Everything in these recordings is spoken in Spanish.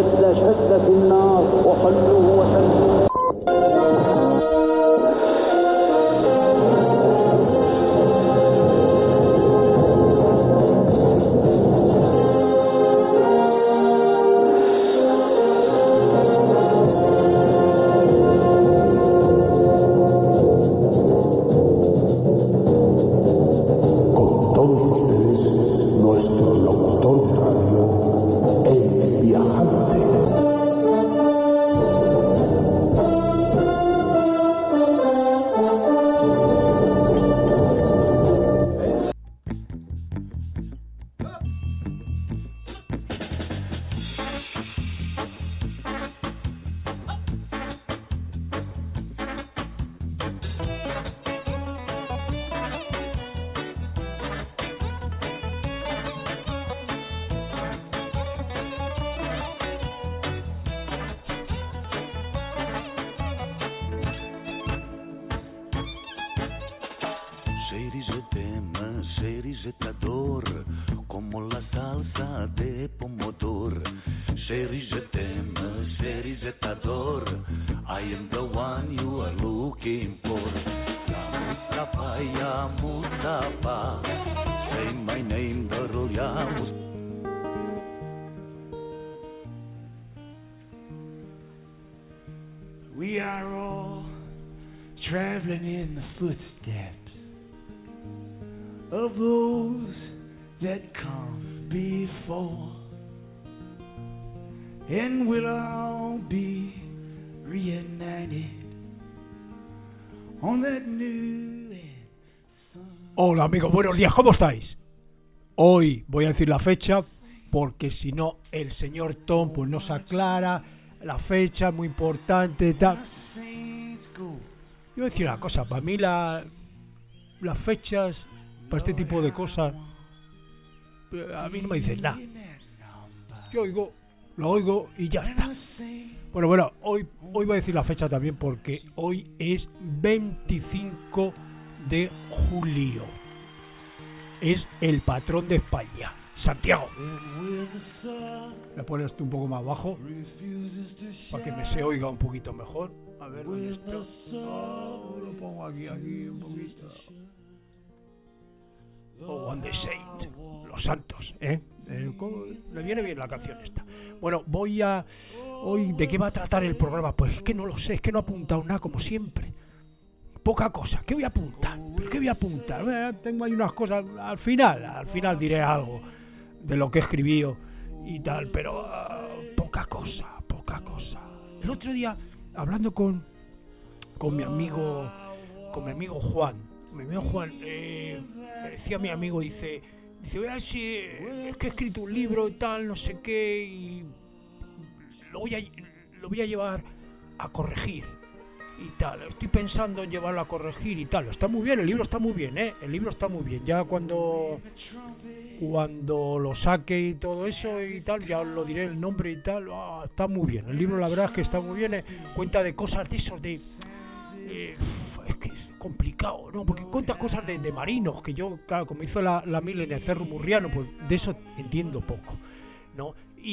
مثل شدة النار وصلوا وسلموا. We are all traveling in the footsteps of those that come before, and we'll all be reunited on that new sun. Hola amigos, buenos días, ¿cómo estáis? Hoy voy a decir la fecha porque si no el señor Tom pues nos aclara la fecha, muy importante, tal. Yo voy a decir una cosa, para mí las fechas, para este tipo de cosas, a mí no me dicen nada. Yo lo oigo y ya está. Bueno, hoy voy a decir la fecha también porque hoy es 25 de julio. Es el patrón de España, Santiago. Le pones tú un poco más bajo para que me se oiga un poquito mejor. A ver, ¿dónde está? Lo pongo aquí un poquito. On the Saint, los santos, ¿eh? Le viene bien la canción esta. Bueno, hoy, ¿de qué va a tratar el programa? Pues es que no lo sé, es que no he apuntado nada como siempre. Poca cosa, ¿qué voy a apuntar? ¿Pero qué voy a apuntar? Tengo ahí unas cosas, al final diré algo de lo que he escribido y tal, pero poca cosa. El otro día, hablando con mi amigo Juan, me decía mi amigo, dice, oye, si es que he escrito un libro y tal, no sé qué, y lo voy a llevar a corregir y tal, estoy pensando en llevarlo a corregir y tal. Está muy bien, el libro está muy bien, el libro está muy bien. Ya cuando lo saque y todo eso y tal, ya os lo diré el nombre y tal. Está muy bien, el libro la verdad es que está muy bien, cuenta de cosas de esos de es que es complicado, ¿no? Porque cuenta cosas de marinos, que yo, claro, como hizo la mil en el Cerro Murriano, pues de eso entiendo poco, ¿no?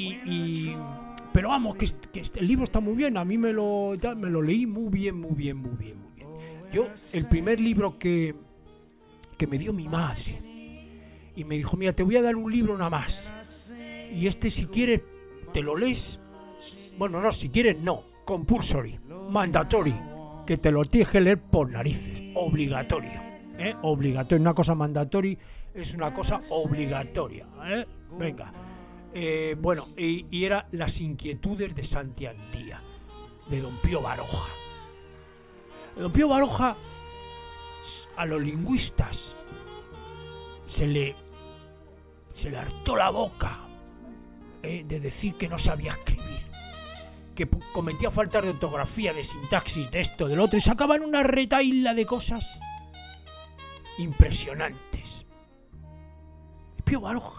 Pero vamos, que el libro está muy bien, a mí me lo leí muy bien. Yo, el primer libro que me dio mi madre, y me dijo, mira, te voy a dar un libro nada más, y si quieres te lo lees, bueno, no, si quieres no, compulsory, mandatory, que te lo tienes que leer por narices, obligatorio, obligatorio, una cosa mandatory es una cosa obligatoria, venga. Bueno, y era Las inquietudes de Santi Andía, de don Pío Baroja. Don Pío Baroja, a los lingüistas se le hartó la boca de decir que no sabía escribir, que cometía faltas de ortografía, de sintaxis, de esto, del otro, y sacaban una retahíla de cosas impresionantes. Pío Baroja,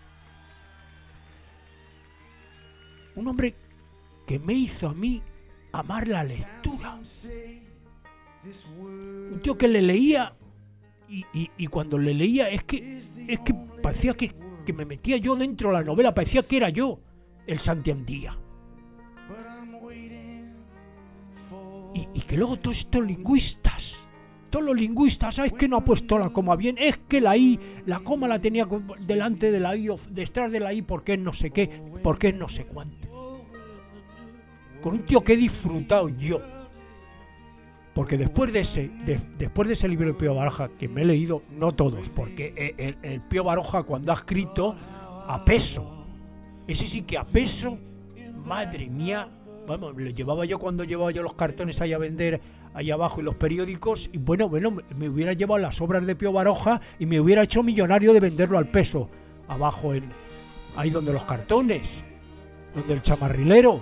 un hombre que me hizo a mí amar la lectura, un tío que le leía y cuando le leía es que parecía que me metía yo dentro de la novela, parecía que era yo el Santi Andía, y que luego todos estos lingüistas, ¿sabes que no ha puesto la coma bien? Es que la coma la tenía delante de la I o detrás de la I porque es no sé qué, porque es no sé cuánto. Con un tío que he disfrutado yo. Porque después de ese libro de Pío Baroja, que me he leído, no todos, porque el Pío Baroja cuando ha escrito a peso, ese sí que a peso, madre mía, vamos, lo llevaba yo cuando llevaba yo los cartones ahí a vender ahí abajo y los periódicos, y bueno, me hubiera llevado las obras de Pío Baroja y me hubiera hecho millonario de venderlo al peso, abajo ahí donde los cartones, donde el chamarrilero.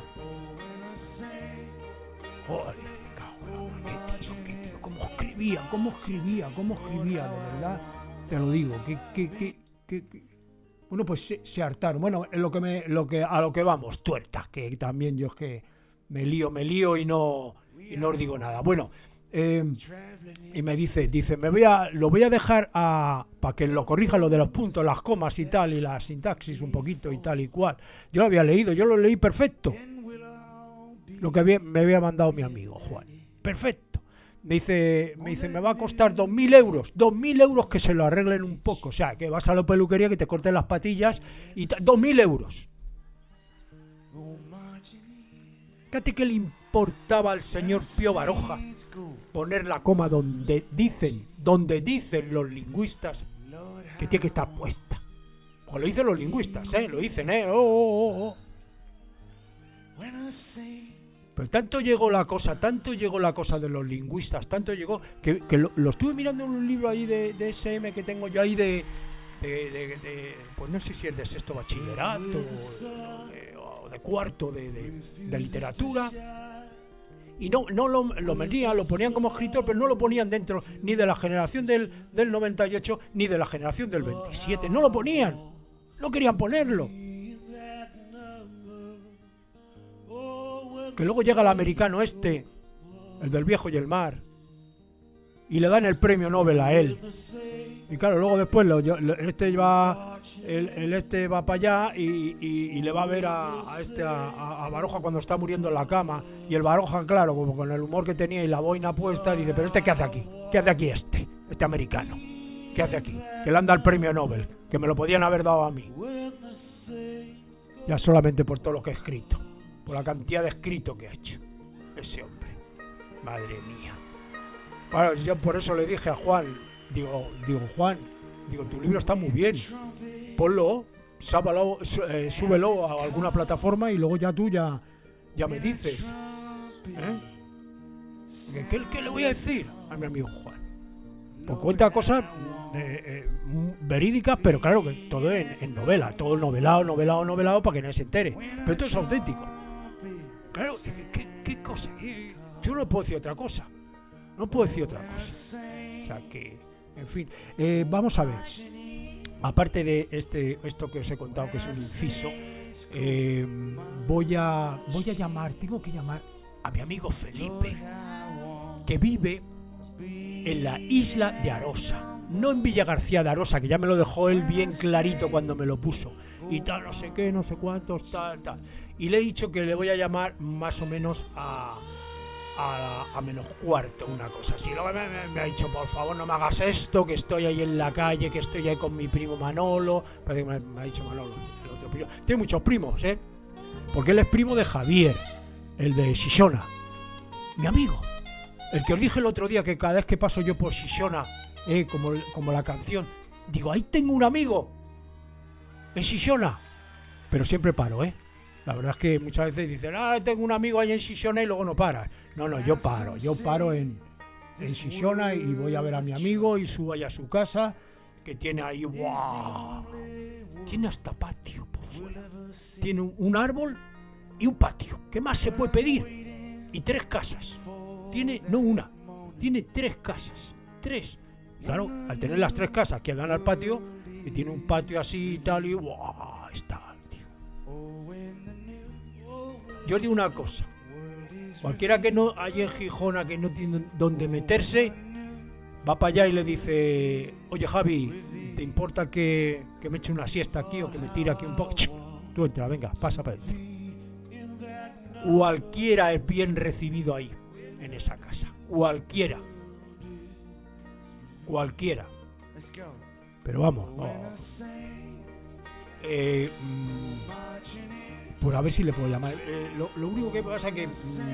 Joder, qué tío, cómo escribía, de verdad, te lo digo, que bueno, pues se hartaron. Bueno, a lo que vamos, tuertas, que también yo es que me lío y no os digo nada. Bueno, y me dice, lo voy a dejar para que lo corrija, lo de los puntos, las comas y tal, y la sintaxis un poquito y tal y cual. Yo lo había leído, yo lo leí perfecto. Lo que me había mandado mi amigo Juan. Perfecto. Me dice, me va a costar 2.000 euros. 2.000 euros que se lo arreglen un poco. O sea, que vas a la peluquería, que te corten las patillas y 2.000 euros. Fíjate que le importaba al señor Pío Baroja poner la coma donde dicen los lingüistas que tiene que estar puesta. Pues lo dicen los lingüistas, lo dicen, Pero tanto llegó la cosa de los lingüistas, tanto llegó que lo estuve mirando en un libro ahí de SM que tengo yo ahí de pues no sé si es de sexto bachillerato o de cuarto de literatura, y no lo metían, lo ponían como escritor, pero no lo ponían dentro ni de la generación del 98 ni de la generación del 27, no lo ponían, no querían ponerlo. Que luego llega el americano el del Viejo y el Mar, y le dan el premio Nobel a él, y claro, luego después este va para allá y le va a ver a Baroja cuando está muriendo en la cama, y el Baroja, claro, como con el humor que tenía y la boina puesta, dice, pero ¿qué hace aquí? ¿Qué hace aquí este americano? ¿Qué hace aquí? Que le han dado el premio Nobel, que me lo podían haber dado a mí, ya solamente por todo lo que he escrito, por la cantidad de escrito que ha hecho ese hombre, madre mía. Bueno, yo por eso le dije a Juan, digo Juan, tu libro está muy bien, ponlo, súbelo a alguna plataforma y luego ya tú ya me dices, ¿Qué le voy a decir a mi amigo Juan? Pues cuenta cosas verídicas, pero claro que todo en novela, todo novelado para que nadie se entere, pero esto es auténtico. Claro, ¿qué cosa? Yo no puedo decir otra cosa. O sea que, en fin, vamos a ver. Aparte de esto que os he contado, que es un inciso, voy a llamar, tengo que llamar a mi amigo Felipe, que vive en la isla de Arosa, no en Villa García de Arosa, que ya me lo dejó él bien clarito cuando me lo puso, y tal, no sé qué, no sé cuántos, tal. Y le he dicho que le voy a llamar más o menos a menos cuarto, una cosa así. Luego me ha dicho, por favor, no me hagas esto, que estoy ahí en la calle, que estoy ahí con mi primo Manolo. Parece que me ha dicho Manolo, el otro primo. Tiene muchos primos, porque él es primo de Javier, el de Xixona, mi amigo, el que os dije el otro día que cada vez que paso yo por Xixona, como la canción, digo, ahí tengo un amigo en Xixona, pero siempre paro, La verdad es que muchas veces dicen, tengo un amigo ahí en Xixona, y luego no paras. No, yo paro en Xixona y voy a ver a mi amigo y subo allá a su casa, que tiene ahí, ¡wow! Tiene hasta patio por fuera. Tiene un árbol y un patio. ¿Qué más se puede pedir? Y 3 casas. Tiene 3 casas. 3. Claro, al tener las 3 casas que dan al patio, que tiene un patio así y tal, y ¡wow! Está, tío. Yo digo una cosa, cualquiera que no haya en Gijona, que no tiene donde meterse, va para allá y le dice, oye Javi, ¿te importa que me eche una siesta aquí o que me tire aquí un poco? Tú entra, venga, pasa para dentro. Cualquiera es bien recibido ahí. en esa casa. Cualquiera. Pero vamos, pues a ver si le puedo llamar. Lo único que pasa es que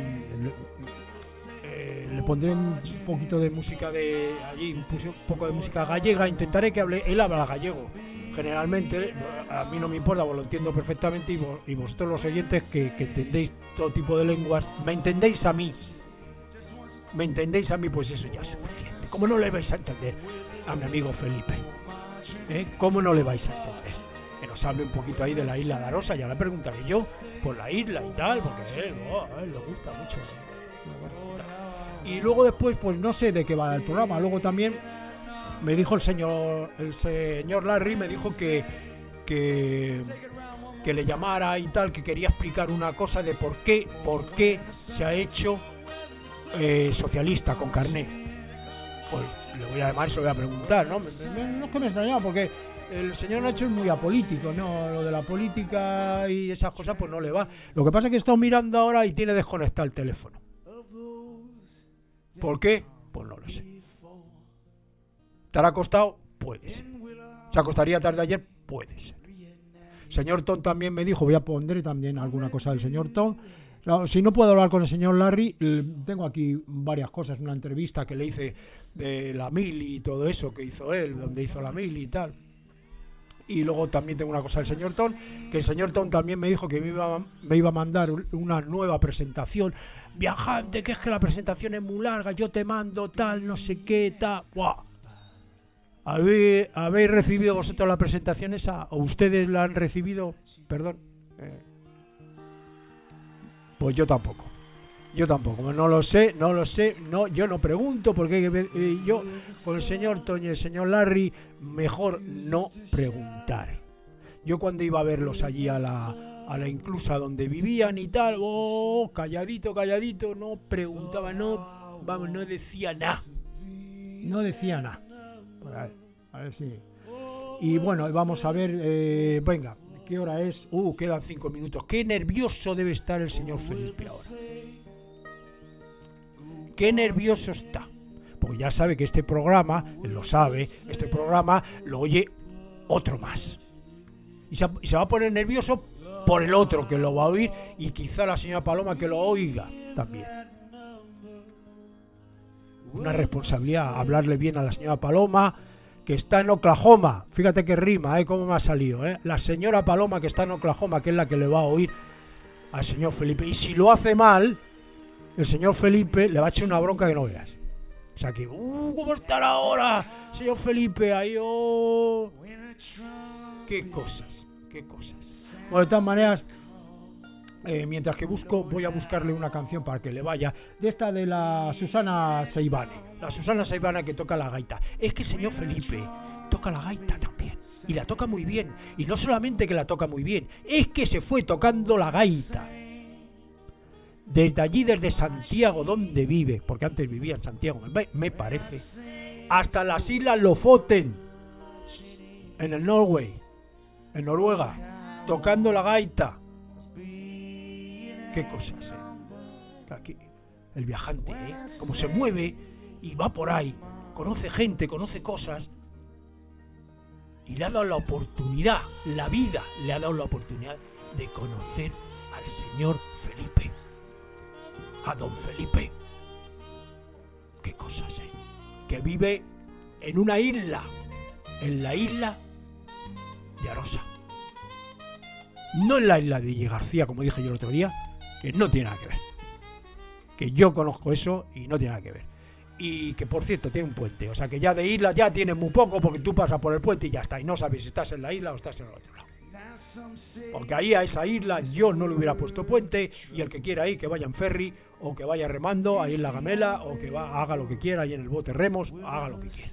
le pondré un poquito de música de allí, puse un poco de música gallega, intentaré que hable, él habla gallego generalmente, a mí no me importa, pues lo entiendo perfectamente, y vosotros los oyentes que entendéis todo tipo de lenguas, me entendéis a mí, pues eso ya es suficiente. ¿Cómo no le vais a entender a mi amigo Felipe? ¿Cómo no le vais a entender? Que nos hable un poquito ahí de la isla de Arosa, ya le preguntaré yo por la isla y tal, porque a él le gusta mucho. Y luego después, pues no sé de qué va el programa. Luego también me dijo el señor Larry, me dijo que le llamara y tal, que quería explicar una cosa de por qué se ha hecho socialista con carné. Pues le voy a llamar y se lo voy a preguntar, ¿no? No es que me extrañaba, porque el señor Nacho es muy apolítico, ¿no? Lo de la política y esas cosas pues no le va. Lo que pasa es que he estado mirando ahora y tiene desconectado el teléfono. ¿Por qué? Pues no lo sé. ¿Estará acostado? Puede ser. ¿Se acostaría tarde ayer? Puede ser. Señor Tom también me dijo, voy a poner también alguna cosa del señor Tom. Si no puedo hablar con el señor Larry, tengo aquí varias cosas, una entrevista que le hice de la mili y todo eso que hizo él, donde hizo la mili y tal. Y luego también tengo una cosa del señor Tom, que el señor Tom también me dijo que me iba a mandar una nueva presentación. Viajante, que es que la presentación es muy larga, yo te mando tal, no sé qué, tal. ¡Buah! ¿Habéis recibido vosotros la presentación esa? ¿O ustedes la han recibido? Perdón. Pues yo tampoco, no lo sé, yo no pregunto, porque yo con el señor Toño y el señor Larry mejor no preguntar. Yo cuando iba a verlos allí a la inclusa donde vivían y tal, calladito, no preguntaba, no decía nada. A ver si. Y bueno, vamos a ver, venga. ¿Qué hora es? Quedan 5 minutos. Qué nervioso debe estar el señor Felipe ahora. Qué nervioso está. Porque ya sabe que este programa, él lo sabe, este programa lo oye otro más. Y se va a poner nervioso por el otro que lo va a oír, y quizá la señora Paloma que lo oiga también. Una responsabilidad hablarle bien a la señora Paloma, que está en Oklahoma. Fíjate que rima, cómo me ha salido, la señora Paloma que está en Oklahoma, que es la que le va a oír al señor Felipe. Y si lo hace mal, el señor Felipe le va a echar una bronca que no veas. O sea que, ¿cómo estará ahora, señor Felipe? Ahí, qué cosas. Bueno, de todas maneras, mientras que voy a buscarle una canción para que le vaya, de esta de la Susana Seivane. La Susana Seivane, que toca la gaita. Es que el señor Felipe toca la gaita también, y la toca muy bien. Y no solamente que la toca muy bien, es que se fue tocando la gaita desde allí, desde Santiago, donde vive, porque antes vivía en Santiago, me parece, hasta las Islas Lofoten, en el en Noruega, tocando la gaita. Qué cosas, Aquí, el viajante, cómo se mueve y va por ahí, conoce gente, conoce cosas, y le ha dado la oportunidad, la vida le ha dado la oportunidad de conocer al señor Felipe, a don Felipe. Qué cosas, que vive en una isla, en la isla de Arosa, no en la isla de García, como dije yo el otro día, que no tiene nada que ver, que yo conozco eso y no tiene nada que ver. Y que por cierto tiene un puente, o sea que ya de isla ya tiene muy poco, porque tú pasas por el puente y ya está, y no sabes si estás en la isla o estás en el otro lado, porque ahí a esa isla yo no le hubiera puesto puente, y el que quiera ir que vaya en ferry, o que vaya remando ahí en la Gamela, o que haga lo que quiera ahí en el bote remos, haga lo que quiera,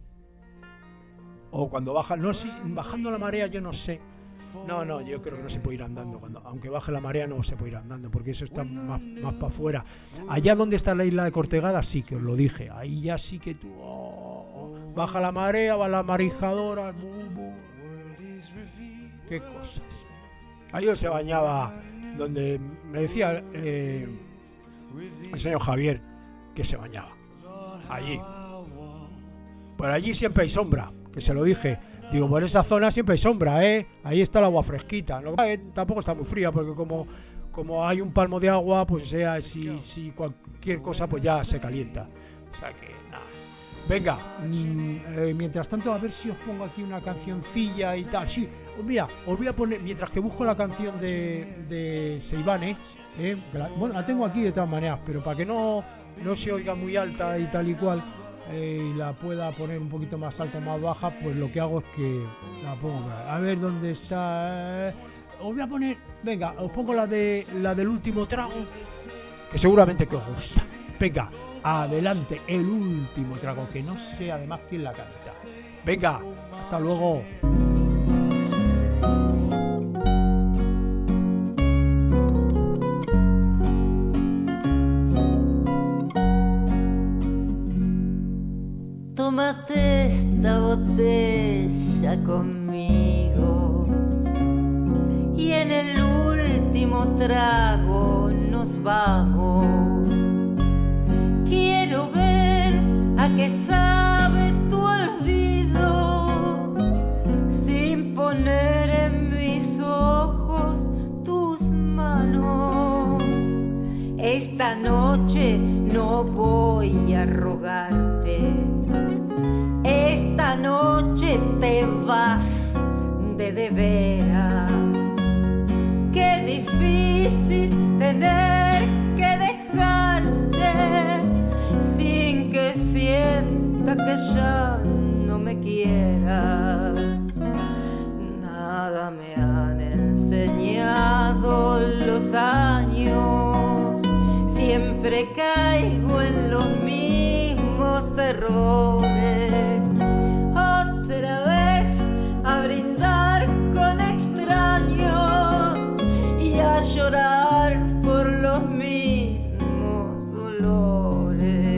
o cuando baja, no sé, bajando la marea yo no sé. No, yo creo que no se puede ir andando. Aunque baje la marea no se puede ir andando, porque eso está más para afuera. Allá donde está la isla de Cortegada sí que os lo dije. Ahí ya sí que tú baja la marea, va la marijadora. Qué cosas. Ahí se bañaba, donde me decía el señor Javier, que se bañaba. Allí. Por allí siempre hay sombra, que se lo dije. Digo, por esa zona siempre hay sombra, ahí está el agua fresquita. No, tampoco está muy fría, porque como hay un palmo de agua, pues sea si cualquier cosa pues ya se calienta. O sea que nada. Venga, mientras tanto a ver si os pongo aquí una cancioncilla y tal. Sí, mira, os voy a poner, mientras que busco la canción de Seivane, bueno, la tengo aquí de todas maneras, pero para que no se oiga muy alta y tal y cual, y la pueda poner un poquito más alta o más baja, pues lo que hago es que la pongo a ver dónde está. Os voy a poner, venga, os pongo la del último trago, que seguramente que os gusta. Venga, adelante, el último trago, que no sé además quién la canta. Venga, hasta luego. Tómate esta botella conmigo y en el último trago nos vamos. Quiero ver a qué sabe tu olvido sin poner en mis ojos tus manos. Esta noche no voy a rogarte. Esta noche te vas de veras. Qué difícil tener que dejarte sin que sienta que ya no me quieras. Nada me han enseñado los años. Siempre caigo en los mismos errores. Otra vez a brindar con extraños y a llorar por los mismos dolores.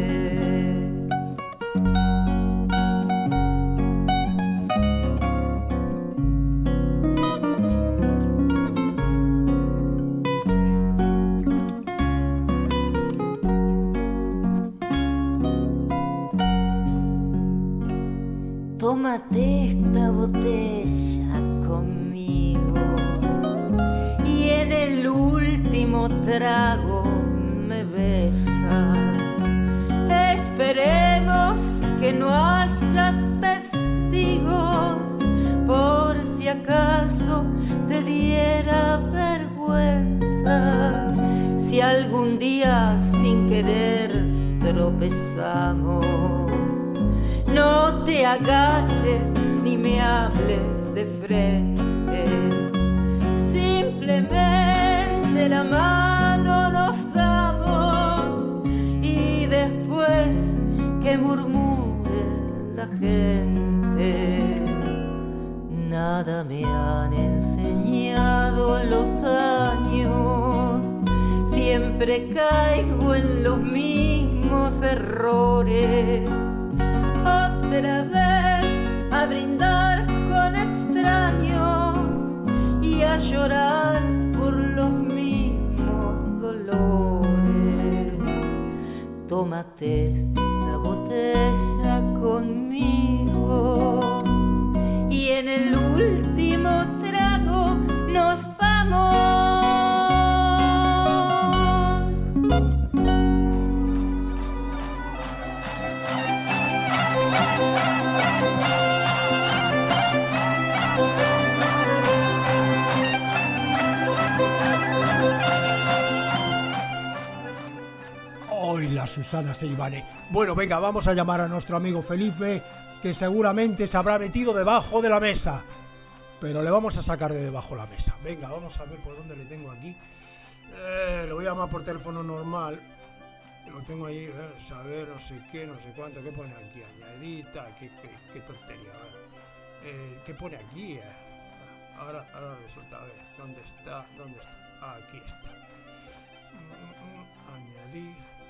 Tómate esta botella conmigo y en el último trago me besas. Esperemos que no haya testigos por si acaso te diera vergüenza. Si algún día sin querer tropezamos, no te agaches ni me hables de frente. Simplemente la mano nos damos y después que murmure la gente. Nada me han enseñado los años. Siempre caigo en los mismos errores. Otra vez a brindar con extraños y a llorar por los mismos dolores. Tómate esta botella conmigo y en el último trago nos vamos. Hoy la Susana Seivane. Bueno, venga, vamos a llamar a nuestro amigo Felipe, que seguramente se habrá metido debajo de la mesa, pero le vamos a sacar de debajo de la mesa. Venga, vamos a ver por dónde le tengo aquí. Le voy a llamar por teléfono normal. Lo tengo ahí, saber no sé qué, no sé cuánto. ¿Qué pone aquí? Añadita, qué tontería. ¿Qué pone aquí? Ahora resulta, a ver, ¿dónde está? Aquí está. Añadir.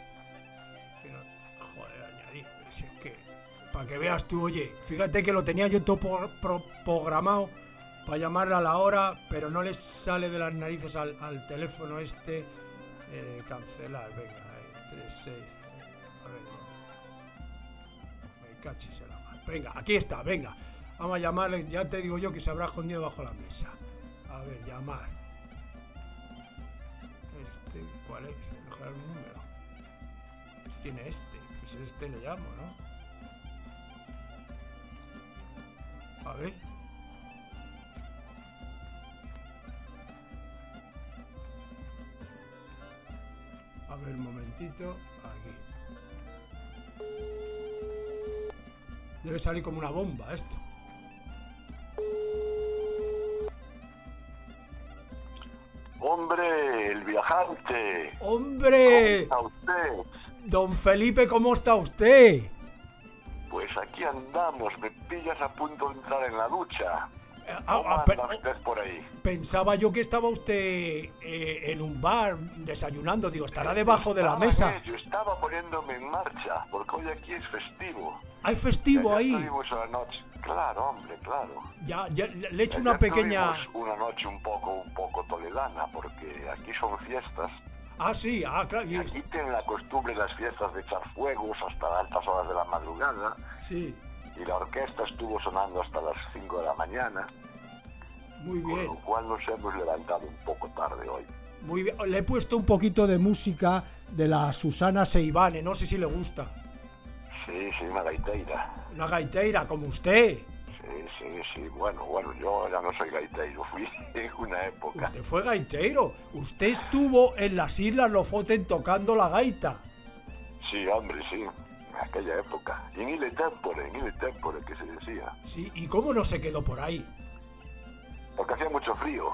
Joder, añadir. Si es que, para que veas tú, oye, fíjate que lo tenía yo todo programado para llamarle a la hora, pero no les sale de las narices al teléfono este. Cancelar, venga, 3, 6. A ver. Me cachis en la mano. Venga, aquí está, venga. Vamos a llamarle, ya te digo yo que se habrá escondido bajo la mesa. A ver, llamar. ¿Cuál es? Dejar un número. ¿Quién es este? Pues este le llamo, ¿no? A ver. A ver, un momentito. Aquí. Debe salir como una bomba esto. Hombre, el viajante. ¡Hombre! ¿Cómo está usted? Don Felipe, ¿cómo está usted? Pues aquí andamos, me pillas a punto de entrar en la ducha. ¿Cómo Ah, anda usted por ahí? Pensaba yo que estaba usted en un bar desayunando. Digo, estará debajo de la Estaba mesa. yo estaba poniéndome en marcha, porque hoy aquí es festivo. ¿Hay festivo Ya ahí? estuvimos a la noche. Claro, hombre, claro. Ya le echo Ya una pequeña... tuvimos una noche un poco toledana, porque aquí son fiestas. Ah, sí, claro. Y aquí tienen la costumbre las fiestas de echar fuegos hasta altas horas de la madrugada. Sí, Y la orquesta estuvo sonando hasta las 5 de la mañana. muy Con bien. lo cual nos hemos levantado un poco tarde hoy. Muy bien. Le he puesto un poquito de música de la Susana Seivane. No sé si le gusta. Sí, una gaiteira. Una gaiteira como usted. Sí. Bueno, yo ya no soy gaiteiro, fui en una época. Usted fue gaiteiro. Usted estuvo en las Islas Lofoten tocando la gaita. Sí, hombre, sí. En aquella época. Y en Ile Tempore, que se decía. Sí, ¿y cómo no se quedó por ahí? Porque hacía mucho frío.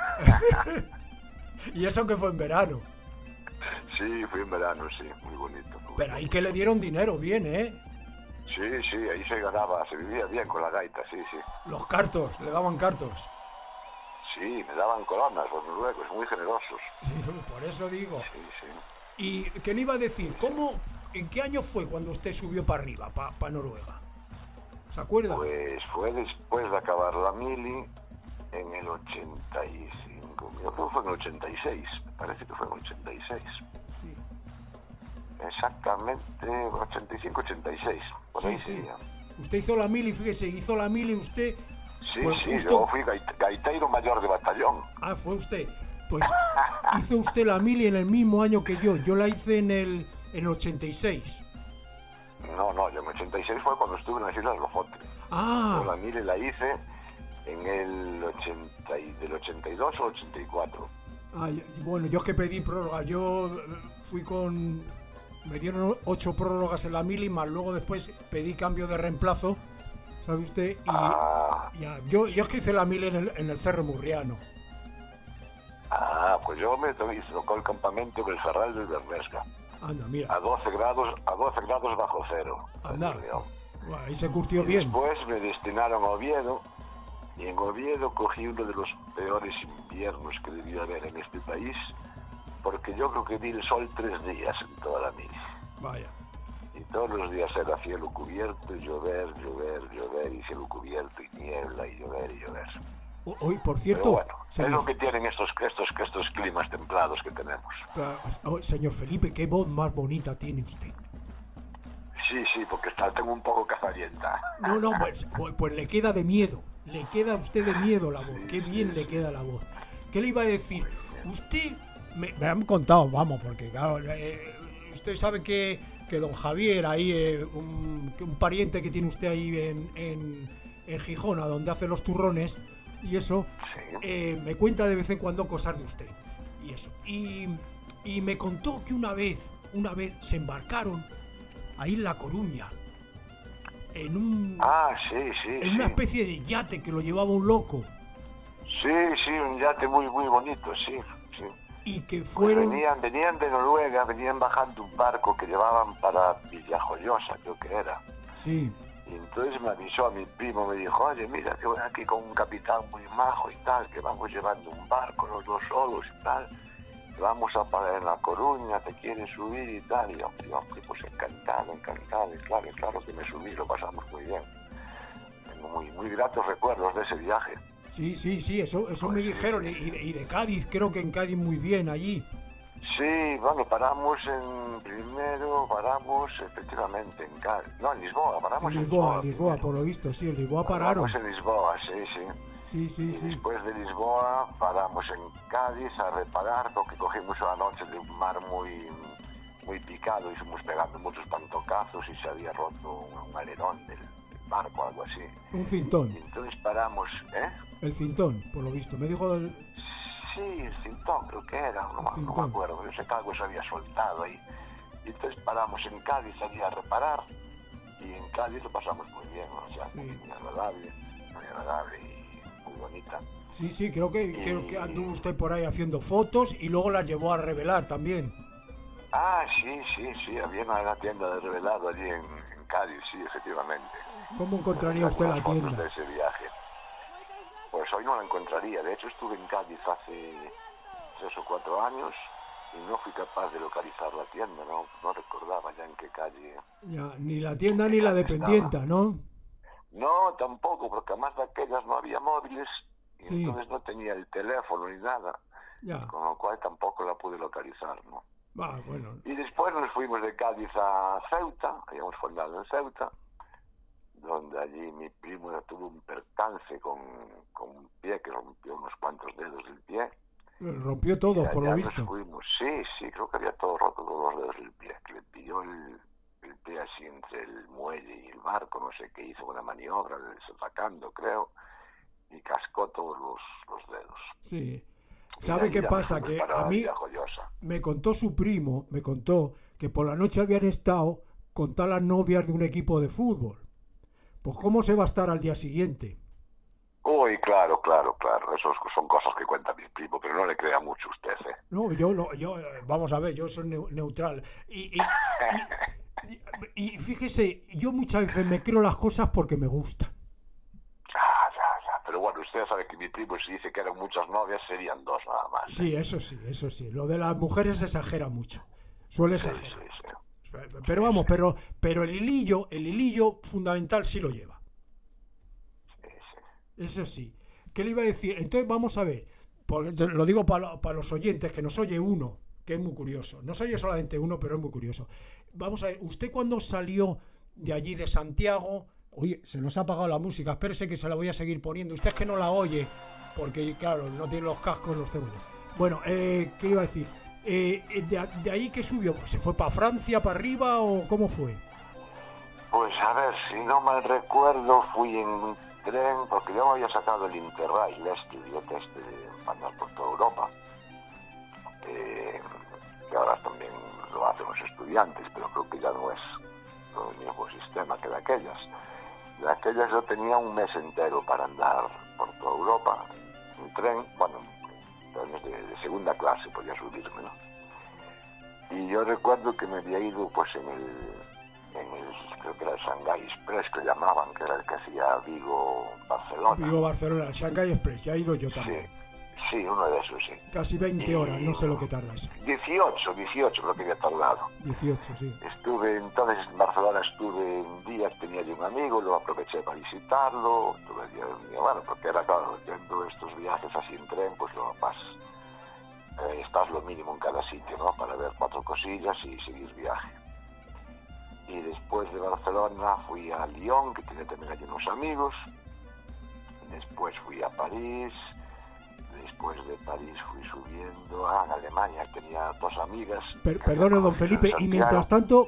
Y eso que fue en verano. Sí, fui en verano, sí, muy bonito. Pero ahí que le dieron dinero bien, ¿eh? Sí, ahí se ganaba, se vivía bien con la gaita, sí. Los cartos, le daban cartos. Sí, me daban coronas los noruegos, muy generosos. Por eso digo. Sí. ¿Y qué le iba a decir? ¿En qué año fue cuando usted subió para arriba, para Noruega? ¿Se acuerda? Pues fue después de acabar la mili, en el 85, yo creo que fue en el 86, me parece que fue en el 86. Sí. Exactamente, 85-86, por ahí sería. Usted hizo la mili, fíjese, usted... Sí, pues justo... yo fui gaiteiro mayor de batallón. Ah, fue usted. Pues hizo usted la mili en el mismo año que yo la hice en el 86. No, yo en el 86 fue cuando estuve en las Islas Lofoten. Ah. Yo la mili la hice en el 82 o 84. Bueno, yo es que pedí prórroga, yo fui me dieron 8 prórrogas en la mili, más luego después pedí cambio de reemplazo, ¿sabe usted? Y yo es que hice la mili en el Cerro Murriano. Pues yo me tocó el campamento del Ferral del Bernesga. Anda, mira. A 12 grados bajo cero. Anda. Bueno, ahí se curtió bien. Después me destinaron a Oviedo, y en Oviedo cogí uno de los peores inviernos que debía haber en este país, porque yo creo que vi el sol 3 días en toda la mili. Vaya. Y todos los días era cielo cubierto, llover, y cielo cubierto, y niebla, y llover. Hoy, por cierto... Pero bueno, señor, es lo que tienen estos climas templados que tenemos. Señor Felipe, qué voz más bonita tiene usted. Sí, porque tengo un poco cazarienta. No, pues le queda de miedo. Le queda a usted de miedo la voz. Qué bien le queda la voz. ¿Qué le iba a decir? Usted me han contado, vamos, porque claro, usted sabe que don Javier, ahí un pariente que tiene usted ahí en Gijona, donde hace los turrones y eso, me cuenta de vez en cuando cosas de usted y eso. Y me contó que una vez se embarcaron ahí en La Coruña en una especie de yate que lo llevaba un loco. Sí, un yate muy bonito, sí. Y que fueron... Pues venían de Noruega, venían bajando un barco que llevaban para Villajoyosa, creo que era. Sí. Y entonces me avisó a mi primo, me dijo, oye, mira, que voy aquí con un capitán muy majo y tal, que vamos llevando un barco los dos solos y tal, vamos a parar en La Coruña, te quieres subir y tal. Y yo, pues encantado, y claro que me subí, lo pasamos muy bien. Tengo muy gratos recuerdos de ese viaje. Sí, eso pues me dijeron, y de Cádiz, creo que en Cádiz muy bien allí. Sí, bueno, paramos efectivamente en Cádiz. No, en Lisboa, paramos en Lisboa, por lo visto, sí, en Lisboa pararon. Paramos en Lisboa, sí. Sí. Después de Lisboa paramos en Cádiz a reparar, porque cogimos una noche de un mar muy picado y fuimos pegando muchos pantocazos y se había roto un alerón del barco, algo así. Un cintón. Y entonces paramos, El cintón, por lo visto, me dijo... Sí, el cintón creo que era, no me acuerdo, yo sé que algo se había soltado ahí. Y entonces paramos en Cádiz allí a reparar, y en Cádiz lo pasamos muy bien, o sea, muy agradable y muy bonita. Sí, creo que anduvo usted por ahí haciendo fotos y luego las llevó a revelar también. Ah, sí, había una tienda de revelado allí en Cádiz, sí, efectivamente. ¿Cómo encontraría usted la tienda? Fotos de ese viaje. Pues hoy no la encontraría, de hecho estuve en Cádiz hace 3 o 4 años y no fui capaz de localizar la tienda, no recordaba ya en qué calle. Ya, ni la tienda ni la dependienta, ¿no? No, tampoco, porque además de aquellas no había móviles y entonces no tenía el teléfono ni nada, con lo cual tampoco la pude localizar, ¿no? Bueno. Y después nos fuimos de Cádiz a Ceuta, habíamos fundado en Ceuta, donde allí mi primo tuvo un percance con un pie que rompió unos cuantos dedos del pie. Rompió todo, por lo visto. Sí, creo que había todo roto, todos los dedos del pie, que le pilló el pie así entre el muelle y el barco, no sé qué, hizo una maniobra, sacando, creo, y cascó todos los dedos. Sí. ¿Sabe qué pasa? Que a mí me contó su primo, que por la noche habían estado con todas las novias de un equipo de fútbol. Pues ¿cómo se va a estar al día siguiente? Uy, claro. Eso son cosas que cuenta mi primo, pero no le crea mucho usted, ¿eh? No, yo vamos a ver, yo soy neutral. Y fíjese, yo muchas veces me creo las cosas porque me gusta. Ya. Pero bueno, usted sabe que mi primo, si dice que eran muchas novias, serían 2 nada más. Sí, eso sí. Lo de las mujeres exagera mucho. Suele exagerar. Sí. Pero vamos, pero el hilillo fundamental sí lo lleva. Sí. Eso sí. ¿Qué le iba a decir? Entonces vamos a ver, lo digo para los oyentes, que nos oye uno, que es muy curioso. Nos oye solamente uno, pero es muy curioso. Vamos a ver, usted cuando salió de allí de Santiago, oye, se nos ha apagado la música, espérese que se la voy a seguir poniendo. Usted es que no la oye, porque claro, no tiene los cascos, los tengo yo. Bueno, ¿qué iba a decir? De ahí que subió, ¿se fue para Francia, para arriba o cómo fue? Pues a ver, si no mal recuerdo, fui en tren, porque yo me había sacado el Interrail, el billete de andar por toda Europa, que ahora también lo hacen los estudiantes, pero creo que ya no es el mismo sistema que de aquellas. De aquellas yo tenía un mes entero para andar por toda Europa, en tren, bueno, trenes de segunda clase, podía subirme, ¿no? Y yo recuerdo que me había ido pues en el creo que era el Shanghai Express, que llamaban, que era el que hacía Vigo-Barcelona, el Shanghai Express, ya he ido yo también. Sí, uno de esos, sí. Casi 20 horas, no sé lo que tarda eso. 18 creo que había tardado. 18, sí. Entonces en Barcelona estuve un día, tenía yo un amigo, lo aproveché para visitarlo, tuve un día, bueno, porque era claro, yendo estos viajes así en tren, pues lo más, estás lo mínimo en cada sitio, ¿no? Para ver 4 cosillas y seguir viaje. Y después de Barcelona fui a Lyon, que tenía también allí unos amigos. Después fui a París. Después de París fui subiendo a Alemania, tenía 2 amigas. Perdone, don Felipe, y mientras tanto,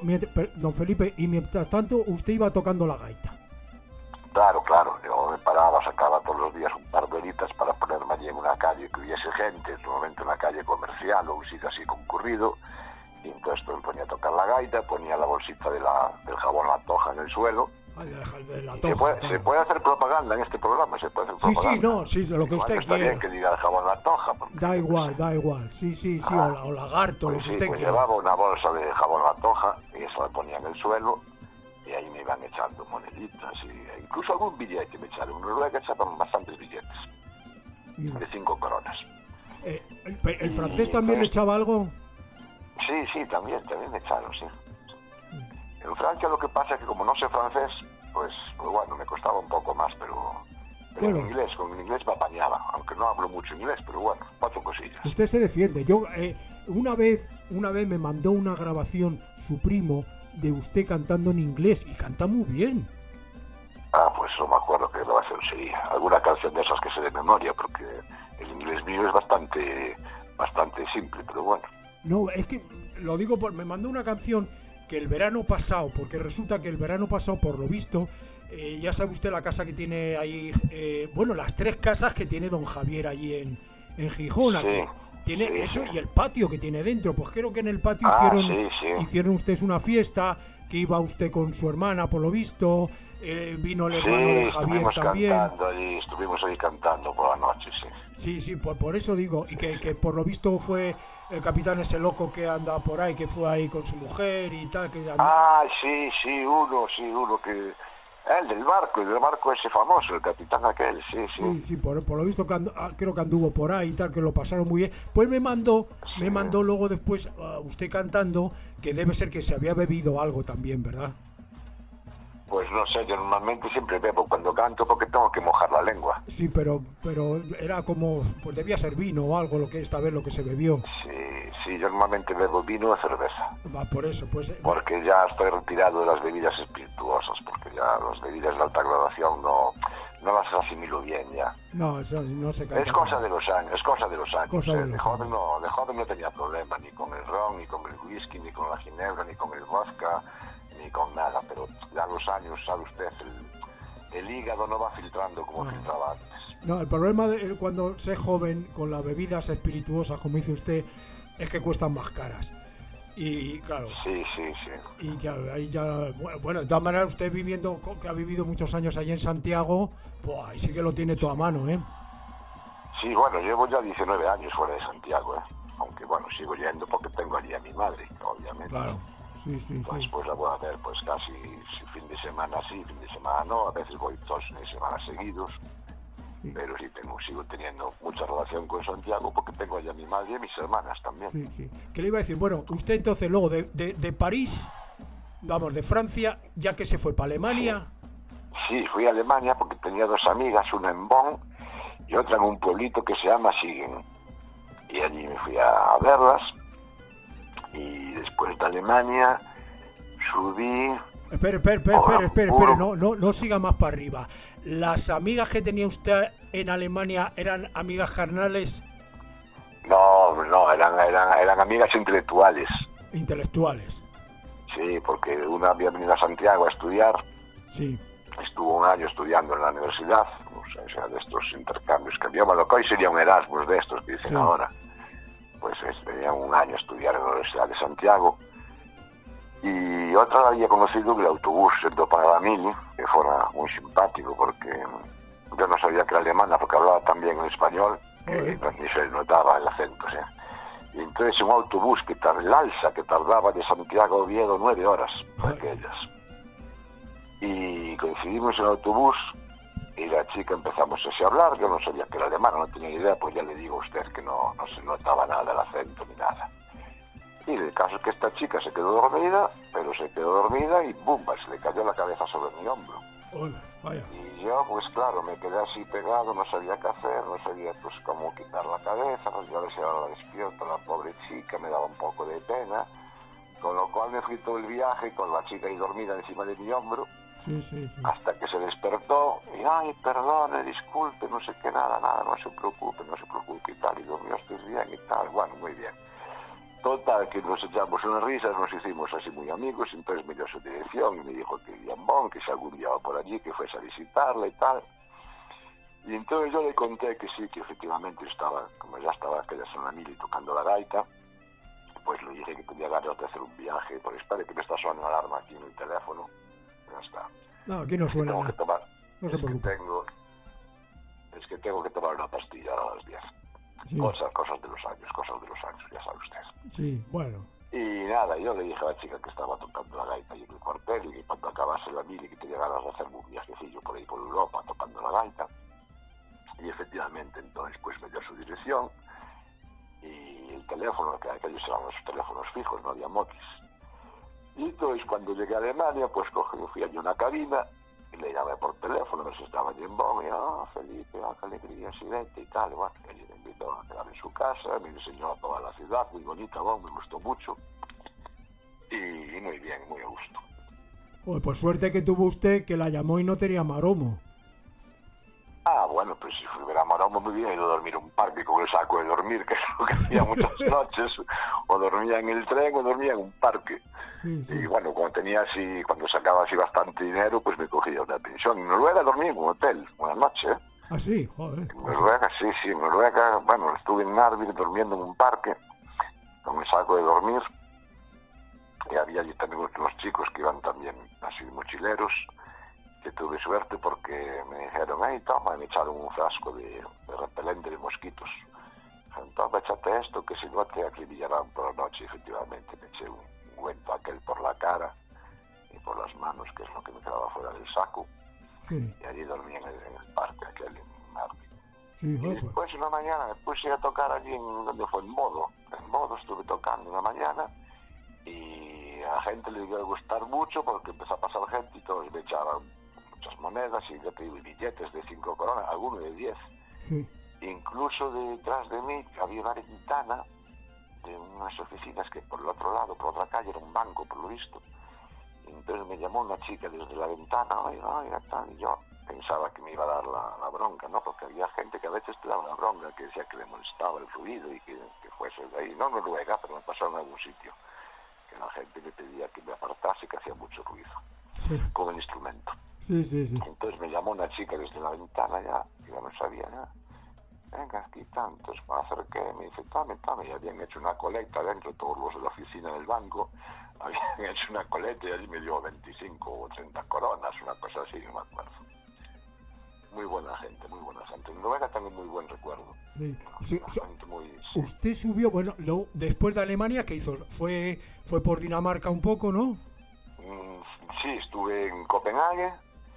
usted iba tocando la gaita. Claro, yo me paraba, sacaba todos los días un par de horitas para ponerme allí en una calle que hubiese gente, normalmente una calle comercial o un sitio así concurrido. Y entonces me ponía a tocar la gaita, ponía la bolsita del jabón La Toja en el suelo. Se puede hacer propaganda en este programa, se puede hacer propaganda. Sí, lo que igual usted está quiera. Bien que diga el jabón La Toja. Da igual, sí, o lagarto, pues lo que usted quiera. Llevaba una bolsa de jabón La Toja y eso la ponía en el suelo y ahí me iban echando moneditas y incluso algún billete me echaron. En Noruega echaban bastantes billetes de 5 coronas. ¿El francés también le echaba algo? Sí, también me echaron, sí. En Francia lo que pasa es que como no sé francés, pues bueno, me costaba un poco más, pero bueno, con el inglés me apañaba, aunque no hablo mucho inglés, pero bueno, 4 cosillas. Usted se defiende. Yo una vez me mandó una grabación su primo de usted cantando en inglés y canta muy bien. Ah, pues no me acuerdo qué grabación sería. Alguna canción de esas que sé de memoria, porque el inglés mío es bastante simple, pero bueno. No, es que lo digo me mandó una canción que el verano pasado, porque resulta que el verano pasado, por lo visto, ya sabe usted la casa que tiene ahí, las 3 casas que tiene don Javier allí en Gijón. Sí, tiene sí, eso sí. Y el patio que tiene dentro, pues creo que en el patio hicieron ustedes una fiesta, que iba usted con su hermana, por lo visto, vino el hermano de Javier también. Estuvimos ahí cantando por la noche, sí. Sí, pues por eso digo, y que por lo visto fue el capitán ese loco que anda por ahí, que fue ahí con su mujer y tal, que sí, uno que... El del barco ese famoso, el capitán aquel, sí. Sí, por lo visto creo que anduvo por ahí y tal, que lo pasaron muy bien. Pues me mandó luego después usted cantando, que debe ser que se había bebido algo también, ¿verdad? Pues no sé, yo normalmente siempre bebo cuando canto porque tengo que mojar la lengua. Sí, pero era como, pues debía ser vino o algo lo que esta vez lo que se bebió. Sí, yo normalmente bebo vino o cerveza. Va, por eso, pues... Porque ya estoy retirado de las bebidas espirituosas, porque ya las bebidas de alta graduación no las asimilo bien ya. No, eso no se canta. Es cosa de los años. De joven no tenía problema ni con el ron, ni con el whisky, ni con la ginebra, ni con el vodka, ni con nada, pero ya los años, sabe usted, el hígado no va filtrando como filtraba antes. No, el problema de cuando se es joven con las bebidas espirituosas, como dice usted, es que cuestan más caras. Y claro. Sí. Y claro, ahí ya, bueno, de todas maneras usted que ha vivido muchos años allí en Santiago, pues ahí sí que lo tiene todo a mano, ¿eh? Sí, bueno, llevo ya 19 años fuera de Santiago, aunque bueno, sigo yendo porque tengo allí a mi madre, obviamente. Claro. Sí. Pues la voy a ver pues casi fin de semana sí, fin de semana no, a veces voy 2 fines de semana seguidos, sí. Pero sí sigo teniendo mucha relación con Santiago porque tengo allá a mi madre y a mis hermanas también. Sí. ¿Qué le iba a decir? Bueno, usted entonces luego de París, vamos, de Francia, ya que se fue para Alemania. Sí, fui a Alemania porque tenía 2 amigas, una en Bonn y otra en un pueblito que se llama Siegen. Y allí me fui a verlas. Y después de Alemania subí... Espere, no siga más para arriba. ¿Las amigas que tenía usted en Alemania eran amigas carnales? No, eran amigas intelectuales. ¿Intelectuales? Sí, porque una había venido a Santiago a estudiar. Sí. Estuvo 1 año estudiando en la universidad, o sea, de estos intercambios que había, lo que hoy sería un Erasmus de estos que dicen ahora. Pues tenía 1 año a estudiar en la Universidad de Santiago. Y otra la había conocido en el autobús yendo para la mili, que fuera muy simpático porque yo no sabía que era alemana porque hablaba también en español, que ni se notaba el acento, ¿sí? Y entonces un autobús que tardaba de Santiago a Oviedo 9 horas, aquellas. Y coincidimos en el autobús y la chica empezamos así a hablar, yo no sabía que era alemana, no tenía idea, pues ya le digo a usted que no se notaba nada del acento ni nada. Y el caso es que esta chica se quedó dormida y ¡bumba! Se le cayó la cabeza sobre mi hombro. Vaya. Y yo, pues claro, me quedé así pegado, no sabía qué hacer, no sabía pues cómo quitar la cabeza, pues yo a ver si ahora la despierto, la pobre chica, me daba un poco de pena, con lo cual me fui todo el viaje con la chica ahí dormida encima de mi hombro, hasta que se despertó y, ay, perdone, disculpe, no sé qué, nada, no se preocupe y tal, y durmió, estoy bien y tal, bueno, muy bien. Total, que nos echamos unas risas, nos hicimos así muy amigos, entonces me dio su dirección y me dijo que vivía en Bonn, que si algún día iba por allí, que fuese a visitarla y tal. Y entonces yo le conté que sí, que efectivamente como ya estaba aquella en la mili tocando la gaita, pues le dije que tenía ganas de hacer un viaje por España, que me está sonando la alarma aquí en el teléfono. Ya está. No, aquí no suena nada. No se preocupe. Es que tengo que tomar una pastilla a las 10. Sí. Cosas de los años, ya sabe usted. Sí, bueno. Y nada, yo le dije a la chica que estaba tocando la gaita ahí en el cuartel y que cuando acabase la mili que tenía ganas de hacerme un viajecillo por ahí por Europa tocando la gaita. Y efectivamente, entonces pues me dio su dirección y el teléfono, que aquellos eran los teléfonos fijos, no había motis. Y entonces cuando llegué a Alemania, pues fui allí a una cabina Y le llamé por teléfono, a ver si estaba allí en Bon, y Felipe, qué alegría, si vete y tal. Y bueno, él me invitó a quedar en su casa, me enseñó a toda la ciudad, muy bonita, Bon, me gustó mucho. Y muy bien, muy a gusto. Pues suerte que tuvo usted, que la llamó y no tenía maromo. Bueno, pues si fuera maromo me hubiera ido a dormir a un parque con el saco de dormir, que es lo que hacía muchas noches. O dormía en el tren o dormía en un parque. Sí. Y bueno, cuando sacaba así bastante dinero, pues me cogía una pensión. En Noruega dormí en un hotel, una noche. ¿Ah, sí? Joder. En Noruega, sí, en Noruega, bueno, estuve en Narvik durmiendo en un parque con el saco de dormir. Y había allí también unos chicos que iban también así mochileros, que tuve suerte porque me dijeron, toma, me echaron un frasco de repelente de mosquitos. Entonces, échate esto, que si no te acribillarán por la noche. Efectivamente, me eché un ungüento aquel por la cara y por las manos, que es lo que me quedaba fuera del saco. Sí. Y allí dormí en el parque aquel en Narvik. Sí, Y después una mañana me puse a tocar allí donde fue en Modo. En Modo estuve tocando una mañana y a la gente le dio a gustar mucho porque empezó a pasar gente y todos me echaban muchas monedas y yo te digo, billetes de 5 coronas, algunos de 10. Sí. Incluso detrás de mí había una ventana de unas oficinas que por el otro lado, por otra calle, era un banco, por lo visto. Y entonces me llamó una chica desde la ventana, oiga, tal, y yo pensaba que me iba a dar la bronca, ¿no? Porque había gente que a veces te daba la bronca, que decía que le molestaba el ruido y que fuese de ahí. No en Noruega, pero me pasó en algún sitio, que la gente me pedía que me apartase, que hacía mucho ruido, con el instrumento. Sí. Entonces me llamó una chica desde la ventana ya no sabía nada. Venga, aquí está. Entonces me acerqué, me dice, tome, y habían hecho una colecta dentro, todos los de la oficina del banco, habían hecho una colecta y allí me dio 25 o 80 coronas, una cosa así, no me acuerdo. Muy buena gente. En Noruega tengo muy buen recuerdo. Sí. Gente muy... Sí. Usted subió, después de Alemania, ¿qué hizo? Fue por Dinamarca un poco, ¿no? Sí, estuve en Copenhague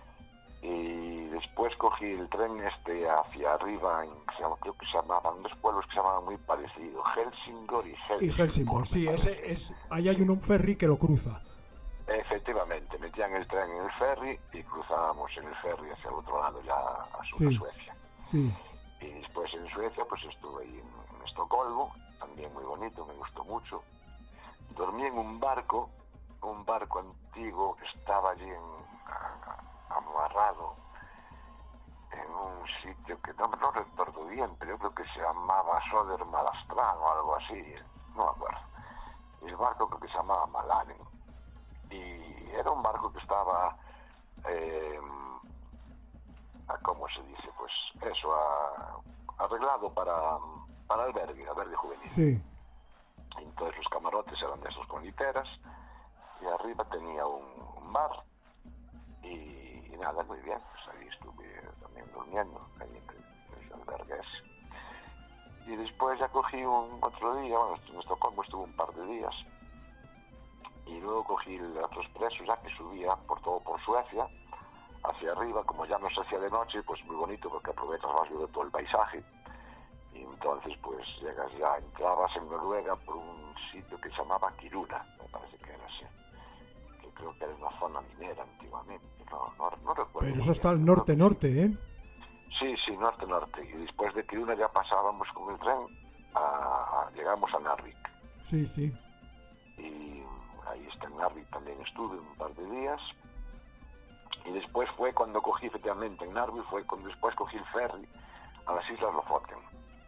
y después cogí el tren hacia arriba, creo que se llamaban dos pueblos que se llamaban muy parecidos, Helsingborg y Helsingborg. Sí, ahí hay un ferry que lo cruza. Efectivamente, metían el tren en el ferry y cruzábamos en el ferry hacia el otro lado, ya a Suecia. Sí. Y después en Suecia pues estuve ahí en Estocolmo, también muy bonito, me gustó mucho. Dormí en un barco antiguo que estaba allí amarrado en un sitio que no recuerdo bien, pero yo creo que se llamaba Södermalmstrand o algo así, no me acuerdo. Y el barco creo que se llamaba Malaren. Y era un barco que estaba, ¿cómo se dice? Pues eso, arreglado para albergue juvenil. Sí. Entonces los camarotes eran de esos con literas y arriba tenía un bar y nada, muy bien, pues ahí estuve también durmiendo ahí en ese albergue ese. Y después ya cogí otro día, en Estocolmo estuve un par de días y luego cogí el otro expreso ya que subía por Suecia hacia arriba, como ya no se hacía de noche, pues muy bonito porque aprovechas más de todo el paisaje. Y entonces pues entrabas en Noruega por un sitio que se llamaba Kiruna, me parece que era así, que creo que era una zona minera antiguamente, no recuerdo. Pero eso está al norte, ¿eh? Sí, norte. Y después de Kiruna ya pasábamos con el tren, llegamos a Narvik. Sí. Y ahí en Narvik también estuve un par de días. Y después fue cuando cogí, efectivamente, en Narvik fue cuando después cogí el ferry a las Islas Lofoten.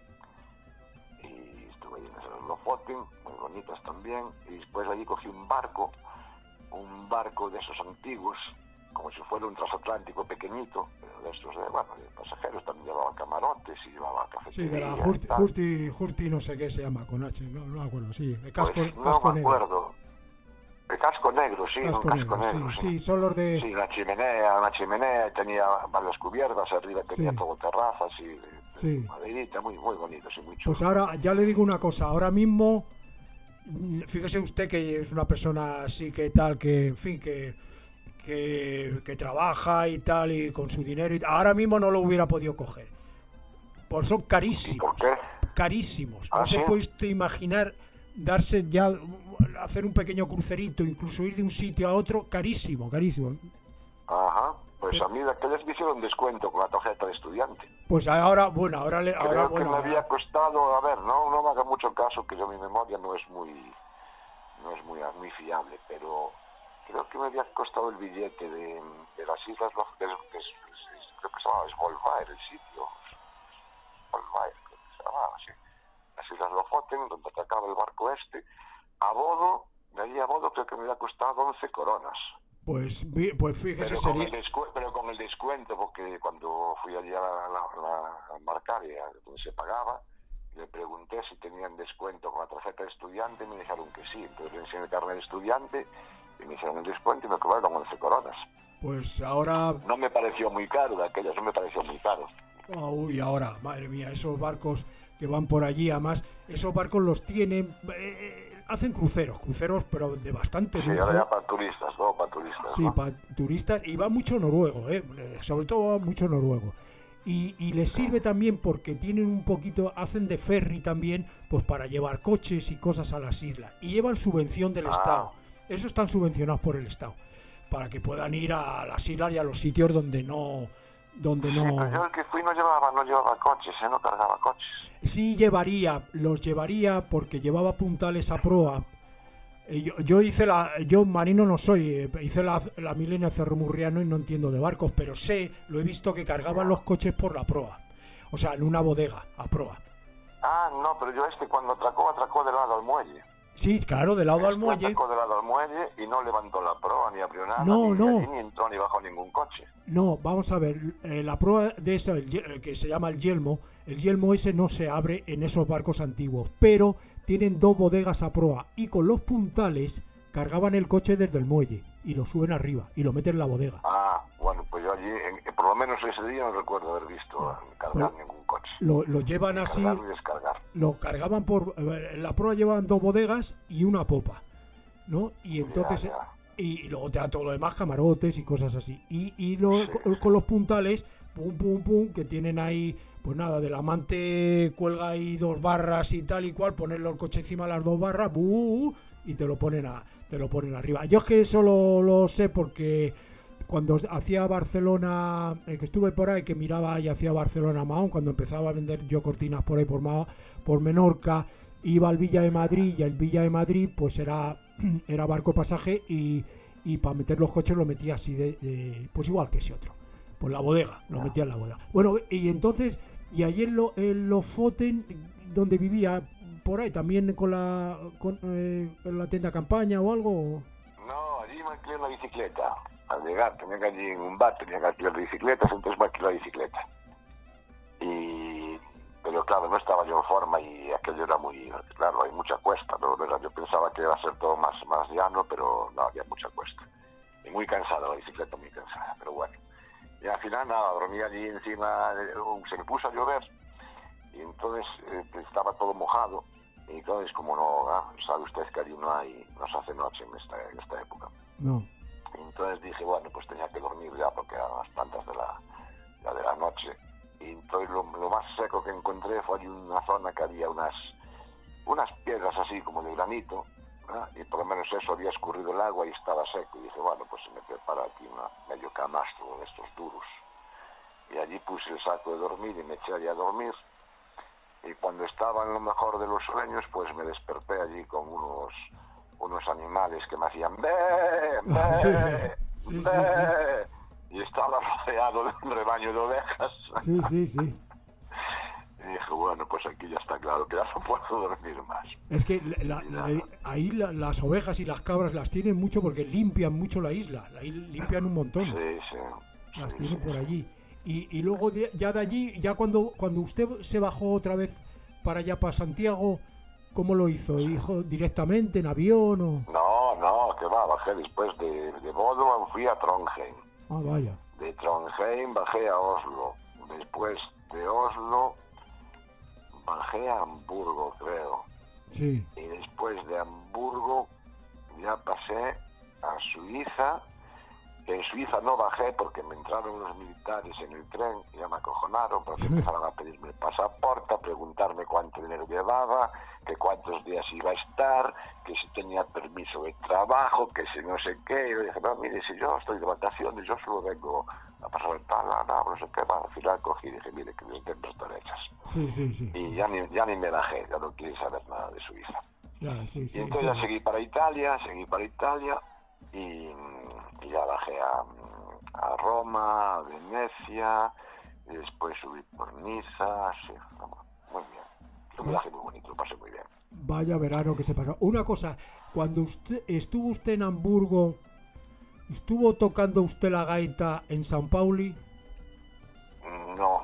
Y estuve ahí en las Islas Lofoten, muy bonitas también. Y después allí cogí un barco de esos antiguos, como si fuera un transatlántico pequeñito, de estos de pasajeros, también llevaba camarotes y llevaba cafetería. Sí, de la Hurti no sé qué se llama, con H, no me acuerdo, sí, el casco, pues no casco me acuerdo. El casco negro, sí, un casco negro, sí. Sí, son los de... Sí, una chimenea, tenía varias cubiertas, arriba tenía todo terrazas y maderita, muy bonito, sí, muy chulo. Pues ahora, ya le digo una cosa, ahora mismo, fíjese usted que es una persona así que tal, que en fin, que trabaja y tal, y con su dinero, y ahora mismo no lo hubiera podido coger. Pues son carísimos. ¿Y por qué? Carísimos. ¿Ah, no sí? se puede usted imaginar hacer un pequeño crucerito, incluso ir de un sitio a otro, carísimo. Ajá, pues Pues a mí de aquellas me hicieron descuento con la tarjeta de estudiante. Pues ahora Creo que me había costado, a ver, no me haga mucho caso, que yo mi memoria no es muy fiable, pero creo que me había costado el billete de las islas, creo que se llamaba Svolvær el sitio, Svolvær creo que se llamaba, sí, las islas Lofoten, donde atracaba el barco este, a Bodo, de allí a Bodo creo que me había costado 11 coronas. Pues fíjese, pero con el descuento, porque cuando fui allí a embarcar, donde se pagaba, le pregunté si tenían descuento con la tarjeta de estudiante y me dijeron que sí. Entonces le enseñé el carnet de estudiante y me hicieron el descuento y me cobraron 11 coronas. Pues ahora... No me pareció muy caro de aquellas, no me pareció muy caro. Uy, ahora, madre mía, esos barcos que van por allí, además, esos barcos los tienen... hacen cruceros, pero de bastante lujo. Sí, ahora ya para turistas, ¿no? Para turistas, sí, ¿no? para turistas, y va mucho noruego, sobre todo va mucho noruego. Y les sirve también porque tienen un poquito, hacen de ferry también, pues para llevar coches y cosas a las islas. Y llevan subvención del Estado. Eso están subvencionados por el Estado, para que puedan ir a las islas y a los sitios donde no... Sí, pero yo el que fui no llevaba coches, no cargaba coches. Sí los llevaría porque llevaba puntales a proa. Yo marino no soy, hice la Milenia Cerro-Murriano y no entiendo de barcos, pero lo he visto que cargaban los coches por la proa, o sea, en una bodega a proa. No, pero yo cuando atracó del lado al muelle. Sí, claro, del lado al muelle. Atracó del lado al muelle y no levantó la proa, ni abrió nada, ni entró ni bajó ningún coche. No, vamos a ver, la proa de eso, que se llama el yelmo ese no se abre en esos barcos antiguos, pero tienen 2 bodegas a proa y con los puntales cargaban el coche desde el muelle y lo suben arriba y lo meten en la bodega. Bueno, pues yo allí, por lo menos ese día no recuerdo haber visto cargar ningún coche. Lo llevan así, cargar y descargar. Lo cargaban la proa llevaban 2 bodegas y una popa, ¿no? Y entonces y luego te da todo lo demás, camarotes y cosas así. Con los puntales, pum, que tienen ahí, pues nada, del amante cuelga ahí 2 barras y tal y cual, ponerle el coche encima de las 2 barras, y te lo ponen arriba. Yo es que eso lo sé porque cuando hacía Barcelona, que estuve por ahí, que miraba y hacía Barcelona Mahón, cuando empezaba a vender yo cortinas por ahí por Menorca, iba al Villa de Madrid, y el Villa de Madrid pues era barco pasaje, y para meter los coches lo metía así pues igual que ese otro, por la bodega, lo metía en la bodega. Bueno, y entonces, y allí en Lofoten, donde vivía, por ahí también con la tienda campaña o algo. No, allí me alquilé una bicicleta. Al llegar tenía que allí en un bar, tenía que alquilar bicicletas, entonces me alquilé la bicicleta. Pero claro, no estaba yo en forma y aquello era muy... Claro, hay mucha cuesta, ¿no? Yo pensaba que iba a ser todo más llano, pero no, había mucha cuesta. Y muy cansada la bicicleta, muy cansada, pero bueno. Y al final nada, dormí allí encima, se me puso a llover y entonces estaba todo mojado. Y entonces, como sabe usted que allí no se hace noche en esta época. No. Y entonces dije, bueno, pues tenía que dormir ya porque eran las tantas de la noche. Y entonces lo más seco que encontré fue allí una zona que había unas piedras así como de granito, ¿no? Y por lo menos eso había escurrido el agua y estaba seco. Y dije, bueno, pues se me prepara aquí medio camastro de estos duros. Y allí puse el saco de dormir y me eché allí a dormir. Y cuando estaba en lo mejor de los sueños, pues me desperté allí con unos animales que me hacían ¡bé! Y estaba rodeado de un rebaño de ovejas. Sí. Y dije, bueno, pues aquí ya está claro que ya no puedo dormir más. Es que ahí las ovejas y las cabras las tienen mucho porque limpian mucho la isla. Limpian un montón. Sí. Las tienen por allí. Y luego ya de allí, ya cuando usted se bajó otra vez para allá, para Santiago, ¿cómo lo hizo? ¿Hizo directamente en avión o...? No, que va, bajé después de Bodo, fui a Trondheim. Vaya. De Trondheim bajé a Oslo. Después de Oslo bajé a Hamburgo, creo. Sí. Y después de Hamburgo ya pasé a Suiza. En Suiza no bajé porque me entraron los militares en el tren y ya me acojonaron porque empezaron a pedirme el pasaporte, a preguntarme cuánto dinero llevaba, que cuántos días iba a estar, que si tenía permiso de trabajo, que si no sé qué. Y yo dije, no, mire, si yo estoy de vacaciones, yo solo vengo a pasó el tal, no sé qué, al final cogí y dije, mire, que mis dentro están hechas. Sí. Y ya ni me bajé, ya no quise saber nada de Suiza. Sí, y entonces ya seguí para Italia, y ya bajé a Roma, a Venecia, y después subí por Niza, sí, muy bien. Un viaje muy bonito, lo pasé muy bien. Vaya verano que se pasó. Una cosa, cuando estuvo usted en Hamburgo, ¿estuvo tocando usted la gaita en San Pauli? No,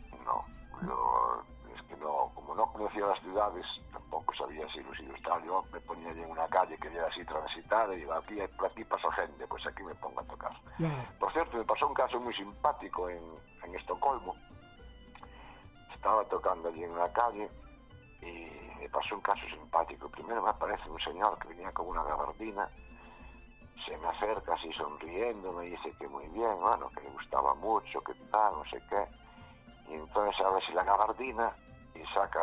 yo es que no, como no conocía las ciudades, tampoco sabía si los sitios tal. Yo me ponía allí en una calle que era así transitada y digo, por aquí pasa gente, pues aquí me pongo a tocar. Por cierto, me pasó un caso muy simpático en Estocolmo. Estaba tocando allí en una calle y me pasó un caso simpático. Primero me aparece un señor que venía con una gabardina, se me acerca así sonriendo, me dice que muy bien, bueno, que le gustaba mucho, que tal, no sé qué. Y entonces abre así la gabardina y saca,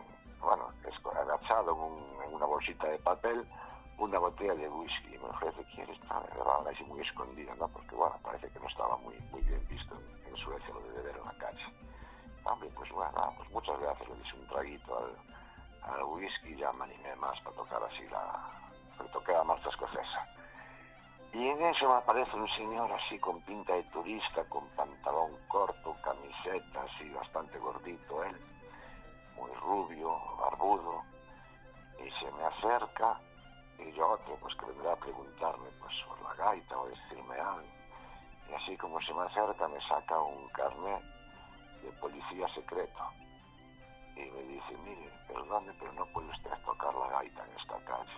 agachado en una bolsita de papel, una botella de whisky. Y me ofrece, ¿quieres? Me va así muy escondida, ¿no? Porque, bueno, parece que no estaba muy bien visto en Suecia lo de beber en la calle. Hombre, pues bueno, pues muchas gracias. Le di un traguito al whisky y ya me animé más para tocar así toqué la marcha escocesa. Y en eso me aparece un señor así con pinta de turista, con pantalón corto, camiseta, así bastante gordito él, muy rubio, barbudo, y se me acerca, y yo otro, pues que vendrá a preguntarme pues por la gaita o decirme algo. Y así como se me acerca, me saca un carnet de policía secreto. Y me dice, mire, perdone, pero no puede usted tocar la gaita en esta calle.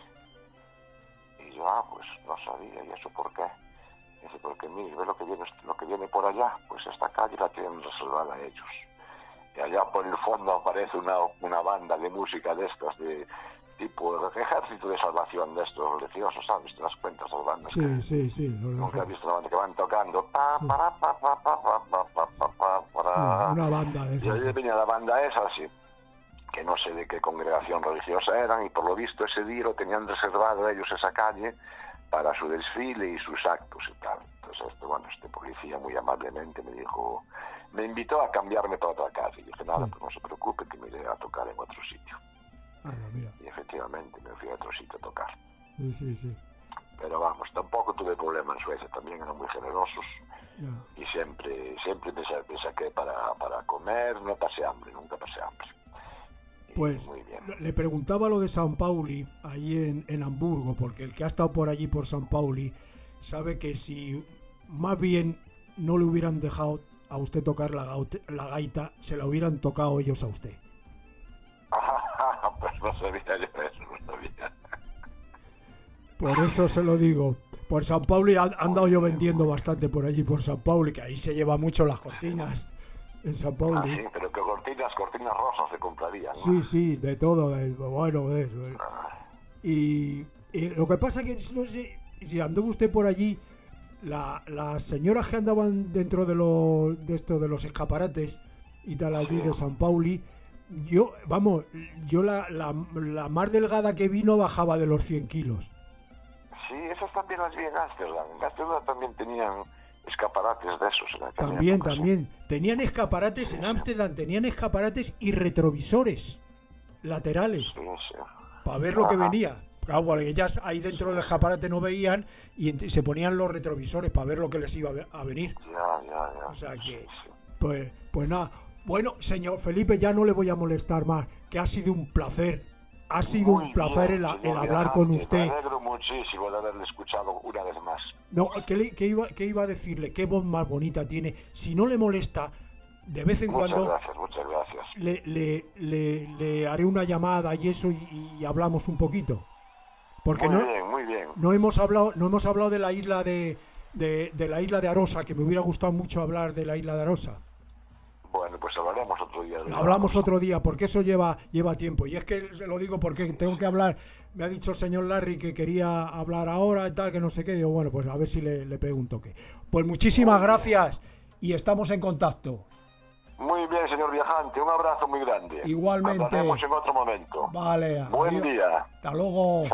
Y yo, pues no sabía, ¿y eso por qué? Dice, porque mire, ve lo que viene por allá, pues esta calle la tienen reservada a ellos. Y allá por el fondo aparece una banda de música de estas, de tipo ejército de salvación de estos religiosos, ¿sabes? ¿Te das cuenta esas bandas? Sí. Nunca he visto una banda que van tocando. Una banda esa. Y ahí venía la banda esa, sí, que no sé de qué congregación religiosa eran, y por lo visto ese día lo tenían reservado ellos esa calle para su desfile y sus actos y tal. Entonces este policía muy amablemente me invitó a cambiarme para otra calle. Y dije, nada, pues no se preocupe, que me iré a tocar en otro sitio. Mira. Y efectivamente me fui a otro sitio a tocar. Sí. Pero vamos, tampoco tuve problema en Suecia, también eran muy generosos. Y siempre me saqué para comer, no pasé hambre, nunca pasé hambre. Pues muy bien. Le preguntaba lo de San Pauli, ahí en Hamburgo, porque el que ha estado por allí por San Pauli sabe que si más bien no le hubieran dejado a usted tocar la gaita, se la hubieran tocado ellos a usted. Pues no sabía yo eso, no sabía. Por eso se lo digo. Por San Pauli han andado yo vendiendo bastante por allí, por San Pauli, que ahí se lleva mucho las cortinas. En San Pauli. Sí, pero que cortinas rosas se comprarían, ¿no? Sí, de todo, bueno, de eso. Y lo que pasa que no sé si anduvo usted por allí, las señoras que andaban dentro de los escaparates y tal allí de San Pauli, yo la más delgada que vino bajaba de los 100 kilos. Sí, esas también las vi en Ámsterdam. En Ámsterdam también tenían escaparates de esos. También. Tenían escaparates en Ámsterdam, tenían escaparates y retrovisores laterales. Sí. Para ver lo que venía. Claro, porque ellas ahí dentro del escaparate no veían y se ponían los retrovisores para ver lo que les iba a venir. Ya. O sea que, pues nada. Bueno, señor Felipe, ya no le voy a molestar más, que ha sido un placer. Ha sido un placer el hablar con usted. Me alegro muchísimo de haberle escuchado una vez más. No, ¿qué iba a decirle? Qué voz más bonita tiene. Si no le molesta, de vez en cuando... Muchas gracias. Le haré una llamada y eso y hablamos un poquito. Porque muy bien. No hemos hablado de la isla de la isla de Arosa, que me hubiera gustado mucho hablar de la isla de Arosa. Bueno, pues hablaremos otro día. Hablamos otro día, porque eso lleva tiempo. Y es que se lo digo porque tengo que hablar. Me ha dicho el señor Larry que quería hablar ahora y tal, que no sé qué. Digo, bueno, pues a ver si le pego un toque. Pues muchísimas gracias y estamos en contacto. Muy bien, señor viajante. Un abrazo muy grande. Igualmente. Hablaremos en otro momento. Vale. Buen día. Hasta luego.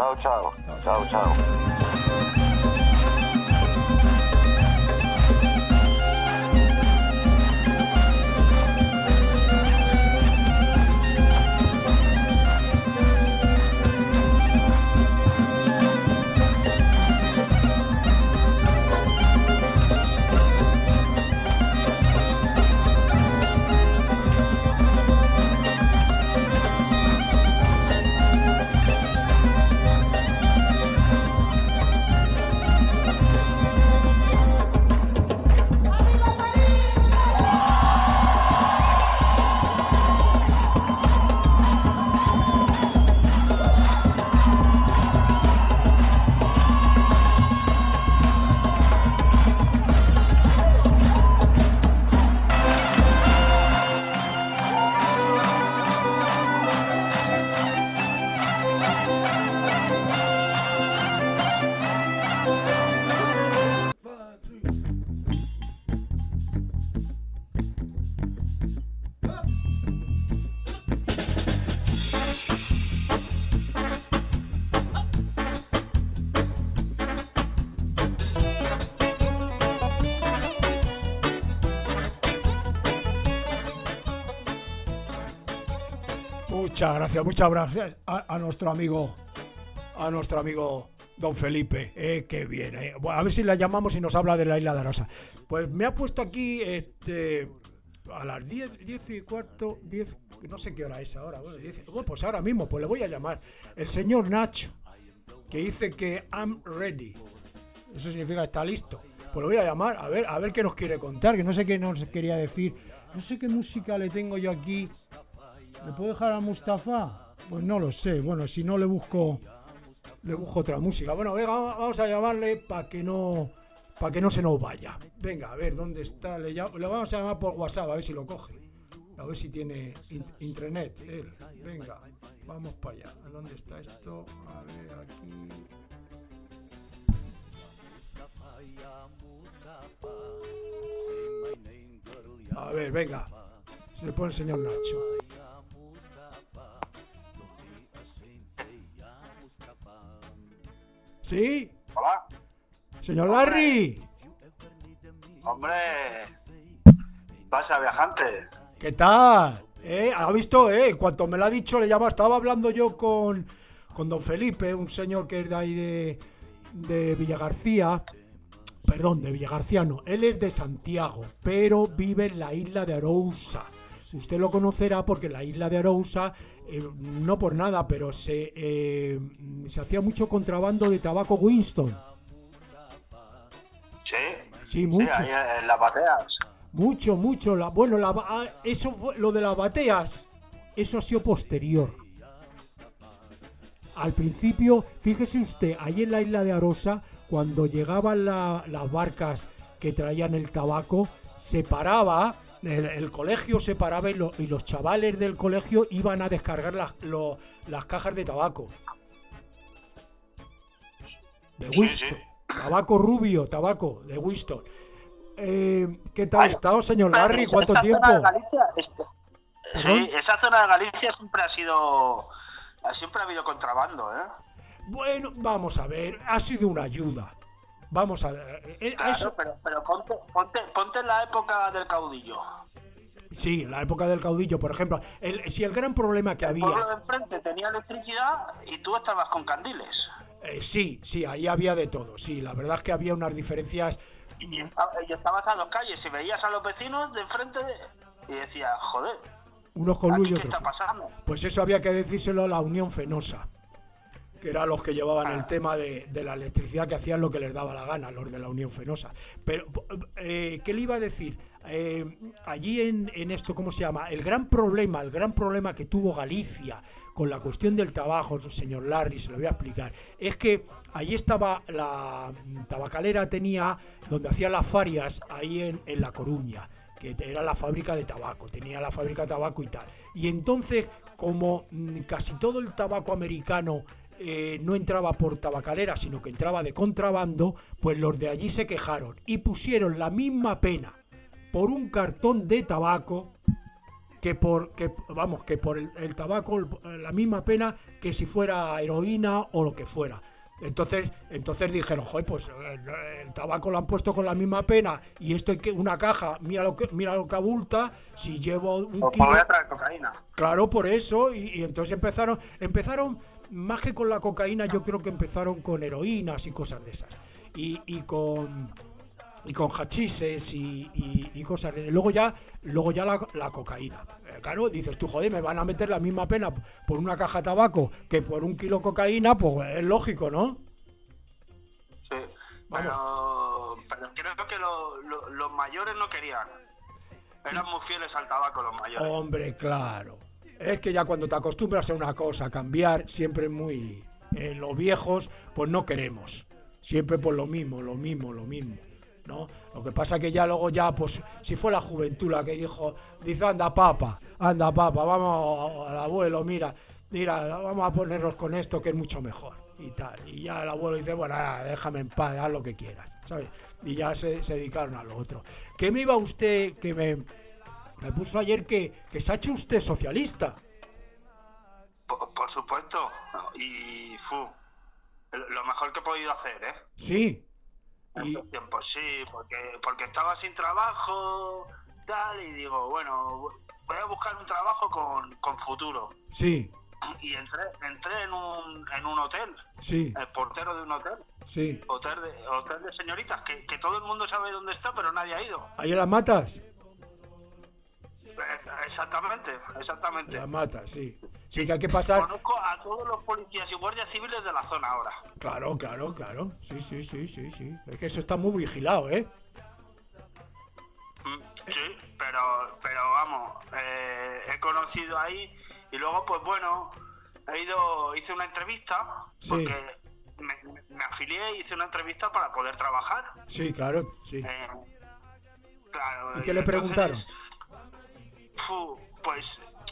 Chao. Muchas gracias a nuestro amigo don Felipe, qué bien, Bueno, a ver si la llamamos y nos habla de la isla de Arosa. Pues me ha puesto aquí a las 10 y cuarto, 10, no sé qué hora es ahora, bueno, pues ahora mismo, pues le voy a llamar el señor Nacho, que dice que I'm ready, eso significa está listo. Pues lo voy a llamar a ver qué nos quiere contar, que no sé qué nos quería decir, no sé qué música le tengo yo aquí. ¿Le puedo dejar a Mustafa? Pues no lo sé, bueno, si no le busco otra música. Bueno, venga, vamos a llamarle para que no se nos vaya. Venga, a ver dónde está. Le vamos a llamar por WhatsApp, a ver si lo coge. A ver si tiene intranet. Venga, vamos para allá. ¿Dónde está esto? A ver, aquí. A ver, venga. Se le pone el señor Nacho. ¿Sí? Hola. Señor Larry. Hombre, pasa, viajante. ¿Qué tal? ¿Ha visto? En cuanto me lo ha dicho, le llama. Estaba hablando yo con don Felipe, un señor que es de ahí de Villagarcía. Perdón, de Villagarcía no. Él es de Santiago, pero vive en la isla de Arousa. Usted lo conocerá porque la isla de Arousa, no por nada, pero se hacía mucho contrabando de tabaco Winston. Sí, mucho. Sí, ahí en las bateas. Mucho. Eso fue, lo de las bateas, eso ha sido posterior. Al principio, fíjese usted, ahí en la isla de Arosa, cuando llegaban las barcas que traían el tabaco, se paraba, el colegio se paraba y los chavales del colegio iban a descargar las cajas de tabaco. De Winston. Sí. Tabaco rubio, tabaco de Winston. ¿Qué tal ha estado, señor Larry? ¿Cuánto tiempo? Sí, esa zona de Galicia siempre ha habido contrabando, Bueno, vamos a ver, ha sido una ayuda. Vamos a ver. Claro, eso... pero ponte en la época del caudillo. Sí, en la época del caudillo, por ejemplo. Si el gran problema que había... El pueblo de enfrente tenía electricidad y tú estabas con candiles. Sí, ahí había de todo. Sí, la verdad es que había unas diferencias... Y estabas a 2 calles y veías a los vecinos de enfrente y decías, joder, unos con luz y otros. ¿Qué está pasando? Pues eso había que decírselo a la Unión Fenosa, que eran los que llevaban el tema de la electricidad, que hacían lo que les daba la gana, los de la Unión Fenosa. Pero, ¿qué le iba a decir? Allí en esto, ¿cómo se llama? El gran problema que tuvo Galicia con la cuestión del tabaco, señor Larry, se lo voy a explicar, es que allí estaba la tabacalera, tenía donde hacían las farias, ahí en La Coruña, que era la fábrica de tabaco, tenía la fábrica de tabaco y tal. Y entonces, como casi todo el tabaco americano no entraba por tabacalera, sino que entraba de contrabando, pues los de allí se quejaron y pusieron la misma pena por un cartón de tabaco que por el tabaco, la misma pena que si fuera heroína o lo que fuera. Entonces dijeron, joder, pues el tabaco lo han puesto con la misma pena y esto es que una caja, mira lo que abulta, si llevo un kilo... voy a traer cocaína. Claro, por eso, y entonces empezaron más que con la cocaína, yo creo que empezaron con heroínas y cosas de esas, y con hachises y cosas de... luego ya la cocaína. Claro, dices tú, joder, me van a meter la misma pena por una caja de tabaco que por un kilo de cocaína, pues es lógico, ¿no? Sí, pero creo que los mayores no querían. Eran muy fieles al tabaco los mayores. Hombre, claro. Es que ya cuando te acostumbras a una cosa, a cambiar, siempre muy... los viejos, pues no queremos. Siempre pues lo mismo, ¿no? Lo que pasa que ya luego pues si fue la juventud la que dice anda papa, vamos al abuelo, mira, vamos a ponernos con esto que es mucho mejor y tal, y ya el abuelo dice, bueno, déjame en paz, haz lo que quieras, ¿sabes? Y ya se dedicaron a lo otro. ¿Qué me iba usted, que me puso ayer que se ha hecho usted socialista? Por supuesto, y lo mejor que he podido hacer, Sí. En estos tiempos, sí, porque estaba sin trabajo, tal, y digo, bueno, voy a buscar un trabajo con futuro. Sí. Y entré en un hotel. Sí. El portero de un hotel. Sí. Hotel de señoritas, que todo el mundo sabe dónde está, pero nadie ha ido. ¿Ahí en Las Matas? Exactamente. Las Matas, sí. Sí, que hay que pasar... Conozco a todos los policías y guardias civiles de la zona ahora. Claro. Sí. Es que eso está muy vigilado, ¿eh? Sí, pero vamos, he conocido ahí y luego, pues bueno, hice una entrevista, Sí. porque me afilié y hice una entrevista para poder trabajar. Sí, claro, sí. Claro. ¿Y qué le preguntaron? Pues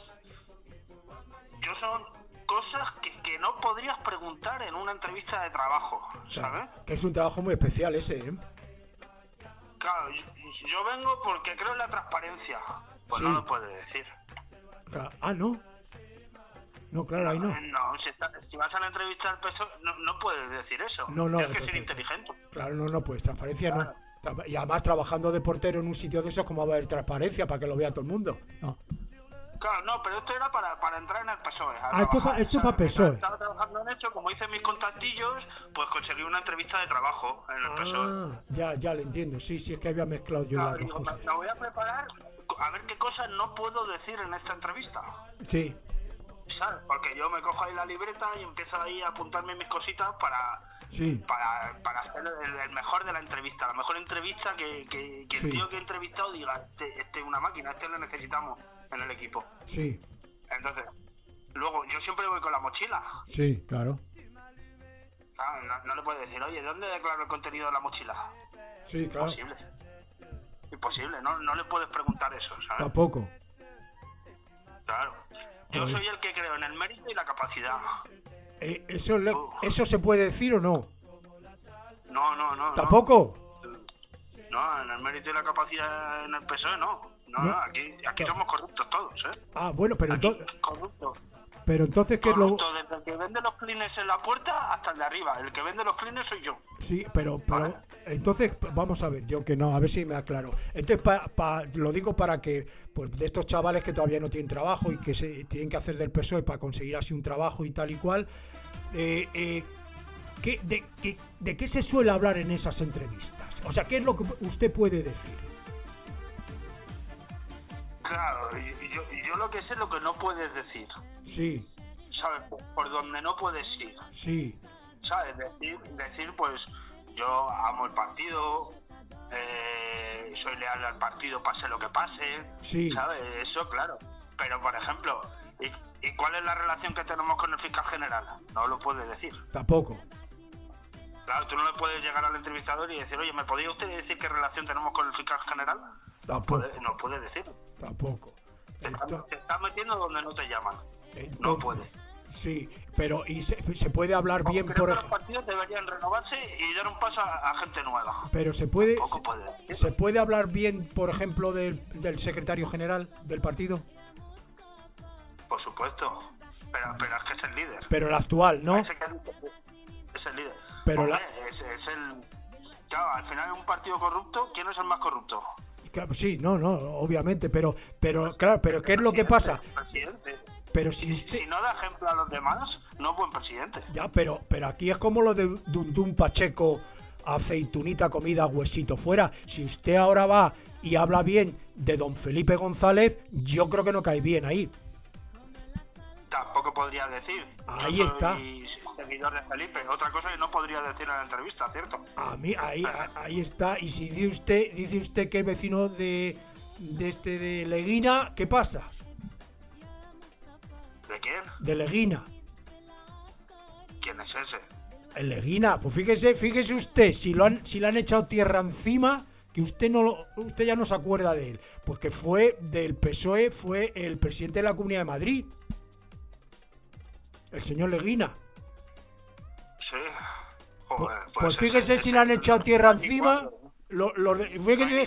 son cosas que no podrías preguntar en una entrevista de trabajo, ¿sabes? Que es un trabajo muy especial ese, ¿eh? Claro, yo vengo porque creo en la transparencia. Pues sí. No lo puedes decir. Ah, ¿no? No, claro, ahí no. No, si vas a la entrevista del PSOE, no puedes decir eso. No, Tienes que ser inteligente. Claro, no, pues transparencia claro. No. Y además trabajando de portero en un sitio de esos, ¿cómo va a haber transparencia para que lo vea todo el mundo? No. Claro, no, pero esto era para entrar en el PSOE. Esto para PSOE. Estaba trabajando en eso, como hice mis contactillos, pues conseguí una entrevista de trabajo en el PSOE. Ya le entiendo, sí, es que había mezclado yo las dos cosas. Me voy a preparar a ver qué cosas no puedo decir en esta entrevista. Sí. ¿Sabes? Porque yo me cojo ahí la libreta y empiezo ahí a apuntarme mis cositas para hacer el mejor de la entrevista, la mejor entrevista que el tío que he entrevistado diga, este es una máquina, este lo necesitamos en el equipo. Sí. Entonces, luego yo siempre voy con la mochila. Sí, claro. No le puedes decir, oye, ¿dónde declaro el contenido de la mochila? Sí, claro. Imposible, no le puedes preguntar eso, ¿sabes? Tampoco. Claro. Yo soy el que creo en el mérito y la capacidad. ¿Eso se puede decir o no? No. ¿Tampoco? No, en el mérito y la capacidad en el PSOE no. No, aquí somos corruptos todos, ¿eh? Ah, bueno, pero entonces... Corruptos. Pero entonces, ¿qué es lo...? Desde el que vende los clines en la puerta hasta el de arriba. El que vende los clines soy yo. Sí, pero ¿vale? Entonces, vamos a ver, yo que no, a ver si me aclaro. Entonces, lo digo para que, pues, de estos chavales que todavía no tienen trabajo y que se tienen que hacer del PSOE para conseguir así un trabajo y tal y cual, ¿de qué se suele hablar en esas entrevistas? O sea, ¿qué es lo que usted puede decir? Claro, yo lo que sé es lo que no puedes decir. Sí. ¿Sabes? Por donde no puedes ir. Sí. ¿Sabes? Decir pues, yo amo el partido, soy leal al partido pase lo que pase. Sí. ¿Sabes? Eso, claro. Pero, por ejemplo, ¿y cuál es la relación que tenemos con el fiscal general? No lo puedes decir. Tampoco. Claro, tú no le puedes llegar al entrevistador y decir, oye, ¿me podría usted decir qué relación tenemos con el fiscal general? Tampoco. No puedes decirlo. Tampoco. Te estás metiendo donde no te llaman. Entonces, no puedes. Sí, pero ¿y se puede hablar bien creo por que los partidos deberían renovarse y dar un paso a gente nueva. Pero se puede hablar bien, por ejemplo, del secretario general del partido. Por supuesto, pero es que es el líder. Pero el actual, ¿no? Es el líder. Pero hombre, es el... Claro, al final en un partido corrupto, ¿quién es el más corrupto? Sí, no, obviamente, pero claro, pero ¿qué es lo que pasa? Presidente. Pero si no da ejemplo a los demás, no es buen presidente. Ya, pero aquí es como lo de Dundún Pacheco, aceitunita, comida, huesito fuera. Si usted ahora va y habla bien de don Felipe González, yo creo que no cae bien ahí. Tampoco podría decir. Ahí yo está. Soy seguidor de Felipe. Otra cosa que no podría decir en la entrevista, ¿cierto? A mí ahí está. Y si dice usted que es vecino de Leguina, ¿qué pasa? ¿De quién? De Leguina. ¿Quién es ese? El Leguina, pues fíjese usted, si le han echado tierra encima, que usted ya no se acuerda de él, porque fue del PSOE, fue el presidente de la Comunidad de Madrid, el señor Leguina. Sí. Joder, pues fíjese si le han echado tierra encima. No hay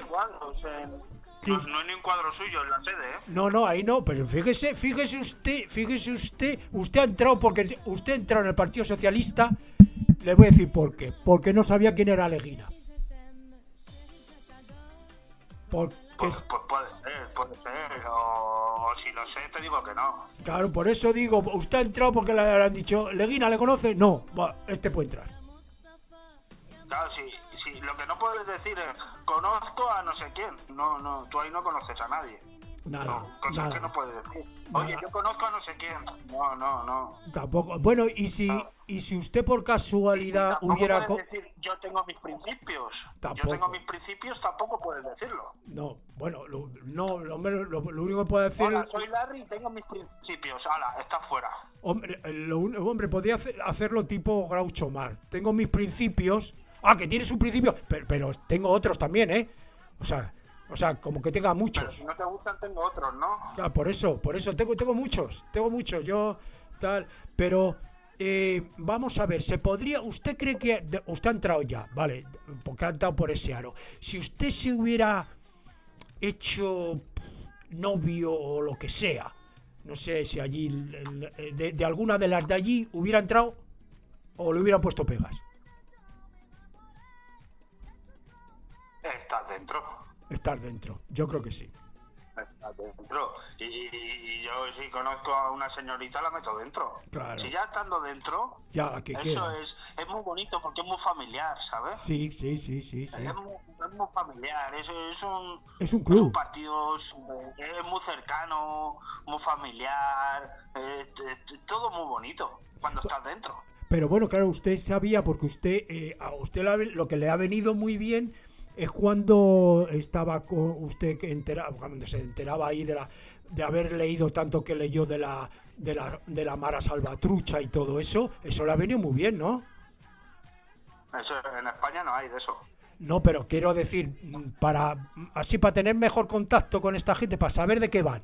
ni un cuadro suyo en la sede, ¿eh? No, ahí no, pero fíjese usted ha entrado porque usted ha entrado en el Partido Socialista. Le voy a decir por qué. Porque no sabía quién era Leguina. Pues puede ser, o si lo sé, te digo que no. Claro, por eso digo, ¿usted ha entrado porque le han dicho, Leguina, ¿le conoce? No, este puede entrar. Claro, si lo que no puedes decir es, conozco a no sé quién. No, tú ahí no conoces a nadie. Nada, cosas nada. que no puedes decir. Nada. Oye, yo conozco a no sé quién. No. Tampoco. Bueno, y si usted por casualidad Tampoco hubiera... puedes decir, yo tengo mis principios. Tampoco. Yo tengo mis principios, tampoco puedes decirlo. No, bueno, lo único que puede decir... Hola, soy Larry y tengo mis principios. Hala, estás fuera. Hombre, podría hacerlo tipo Groucho Marx. Tengo mis principios... Ah, que tienes un principio, pero tengo otros también, ¿eh? O sea, como que tenga muchos. Pero si no te gustan, tengo otros, ¿no? Claro, por eso, tengo muchos, yo, tal, pero, vamos a ver, ¿usted cree que, usted ha entrado ya, vale, porque ha entrado por ese aro, si usted se hubiera hecho novio o lo que sea, no sé si allí, de alguna de las de allí, hubiera entrado o le hubiera puesto pegas? Estás dentro, yo creo que sí. Estás dentro. Y yo si conozco a una señorita la meto dentro. Claro. Si ya estando dentro, ya, que eso es muy bonito porque es muy familiar, ¿sabes? Sí. Es muy familiar, es un club. Es un partido, es muy cercano, muy familiar, todo muy bonito cuando estás dentro. Pero bueno, claro, usted sabía, porque a usted lo que le ha venido muy bien es cuando estaba con usted cuando se enteraba ahí de haber leído tanto que leyó de la Mara Salvatrucha y todo eso le ha venido muy bien, ¿no? Eso en España no hay de eso. No, pero quiero decir, para tener mejor contacto con esta gente, para saber de qué van.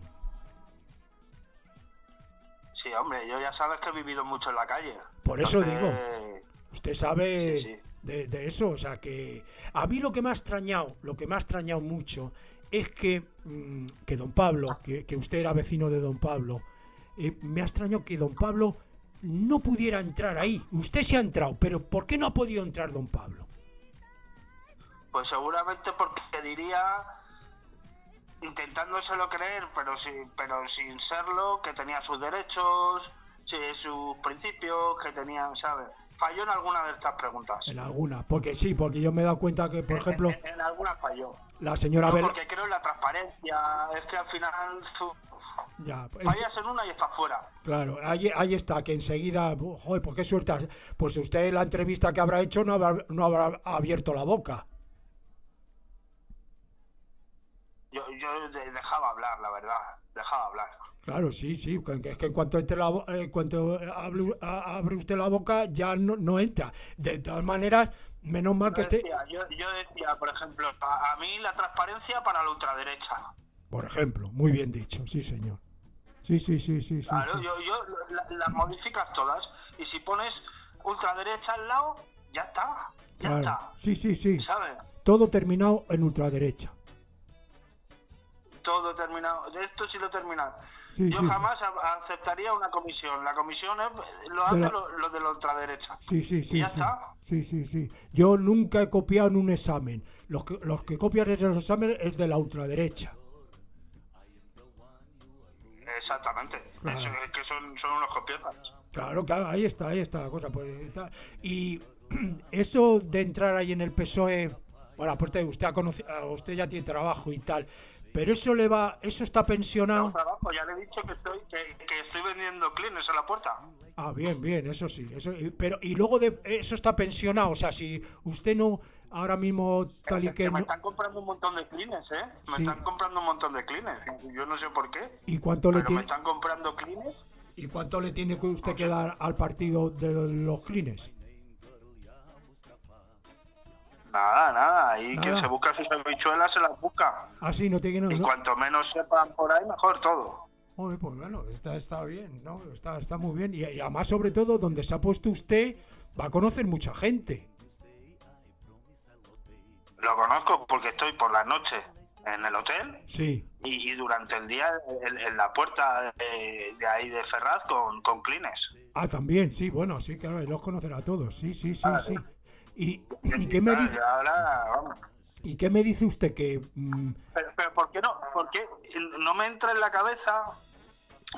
Sí, hombre, yo ya sabes que he vivido mucho en la calle. Por eso digo, usted sabe sí. De eso, o sea que a mí lo que me ha extrañado mucho es que don Pablo, que usted era vecino de don Pablo, me ha extrañado que don Pablo no pudiera entrar ahí. Usted se ha entrado, pero ¿por qué no ha podido entrar don Pablo? Pues seguramente porque diría, intentándoselo creer, pero sin serlo, que tenía sus derechos, sus principios, que tenía, ¿sabes? Falló en alguna de estas preguntas. En alguna, porque yo me he dado cuenta que, por ejemplo... En alguna falló. La señora porque creo en la transparencia, es que al final fallas en una y estás fuera. Claro, ahí está, que enseguida, joder, pues qué suerte, pues usted en la entrevista que habrá hecho no habrá abierto la boca. Yo dejaba hablar, la verdad, dejaba hablar. Claro, sí, que es que en cuanto abre usted la boca ya no entra. De todas maneras, menos mal que yo decía, por ejemplo, a mí la transparencia para la ultraderecha. Por ejemplo, muy bien dicho, sí señor. Sí. Claro, sí. yo las modificas todas y si pones ultraderecha al lado, ya está, claro. está. Sí. ¿Sabes? Todo terminado en ultraderecha. Todo terminado, esto sí lo terminan. Yo jamás aceptaría una comisión. La comisión lo hace lo de la ultraderecha. Sí. Y ya está. Sí. Yo nunca he copiado en un examen. Los que copian en los exámenes es de la ultraderecha. Exactamente. Claro. Eso, es que son unos copiotas. Claro, ahí está la cosa. Pues, y eso de entrar ahí en el PSOE, bueno, aparte usted ya tiene trabajo y tal, pero eso está pensionado. No, trabajo, ya le he dicho que estoy vendiendo clines en la puerta. Ah, bien, eso sí, pero y luego eso está pensionado, o sea, si usted no ahora mismo tal y que me están comprando un montón de clines, me están comprando un montón de clines, yo no sé por qué. ¿Y cuánto pero me están comprando clines. ¿Y cuánto le tiene que usted que dar al partido de los clines? Nada, y quien se busca sus habichuelas se las busca. Ah, sí, no tiene. Y cuanto menos sepan por ahí, mejor todo. Pues bueno, está bien, ¿no? Está muy bien. Y además, sobre todo, donde se ha puesto usted, va a conocer mucha gente. Lo conozco porque estoy por la noche en el hotel. Sí. Y durante el día en la puerta de ahí de Ferraz con clines. Ah, también, sí, bueno, sí, claro, los conocerá a todos, sí. ¿Y qué me dice? Ahora, vamos. ¿Y qué me dice usted que...? Pero ¿por qué no me entra en la cabeza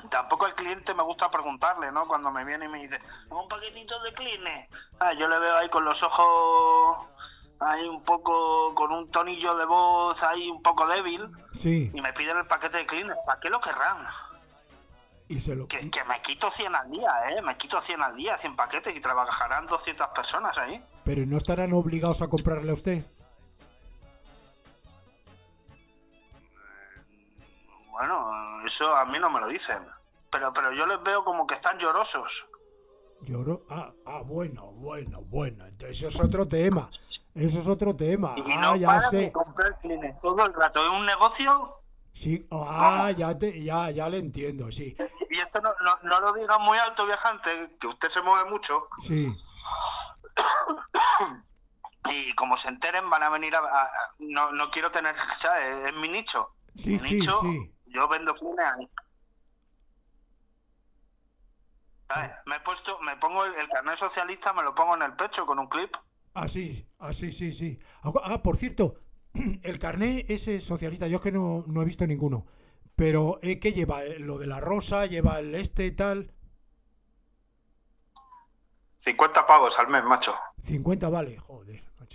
tampoco el cliente me gusta preguntarle, ¿no? Cuando me viene y me dice, un paquetito de Kleenex. Yo le veo ahí con los ojos ahí un poco, con un tonillo de voz ahí un poco débil. Sí. Y me piden el paquete de Kleenex. ¿Para qué lo querrán? Y se lo... Que me quito 100 al día, me quito 100 al día, 100 paquetes, y trabajarán 200 personas ahí. Pero ¿no estarán obligados a comprarle a usted? Bueno, eso a mí no me lo dicen. Pero yo les veo como que están llorosos. ¿Lloro? Bueno. Entonces eso es otro tema. Y no paran de comprar Kleenex todo el rato. ¿Es un negocio? Sí. Ya le entiendo, sí. Y esto no lo digan muy alto, viajante, que usted se mueve mucho. Sí. Y como se enteren van a venir no quiero tener, ¿sabes? Es mi nicho. Sí. Yo vendo Kleenex ahí. ¿Sabes? Me pongo el carnet socialista, me lo pongo en el pecho con un clip. Sí. Por cierto, el carnet ese socialista, yo es que no he visto ninguno. Pero, ¿qué lleva? ¿Lo de la rosa? ¿Lleva el tal? 50 pavos al mes, macho. 50 vale, joder, macho.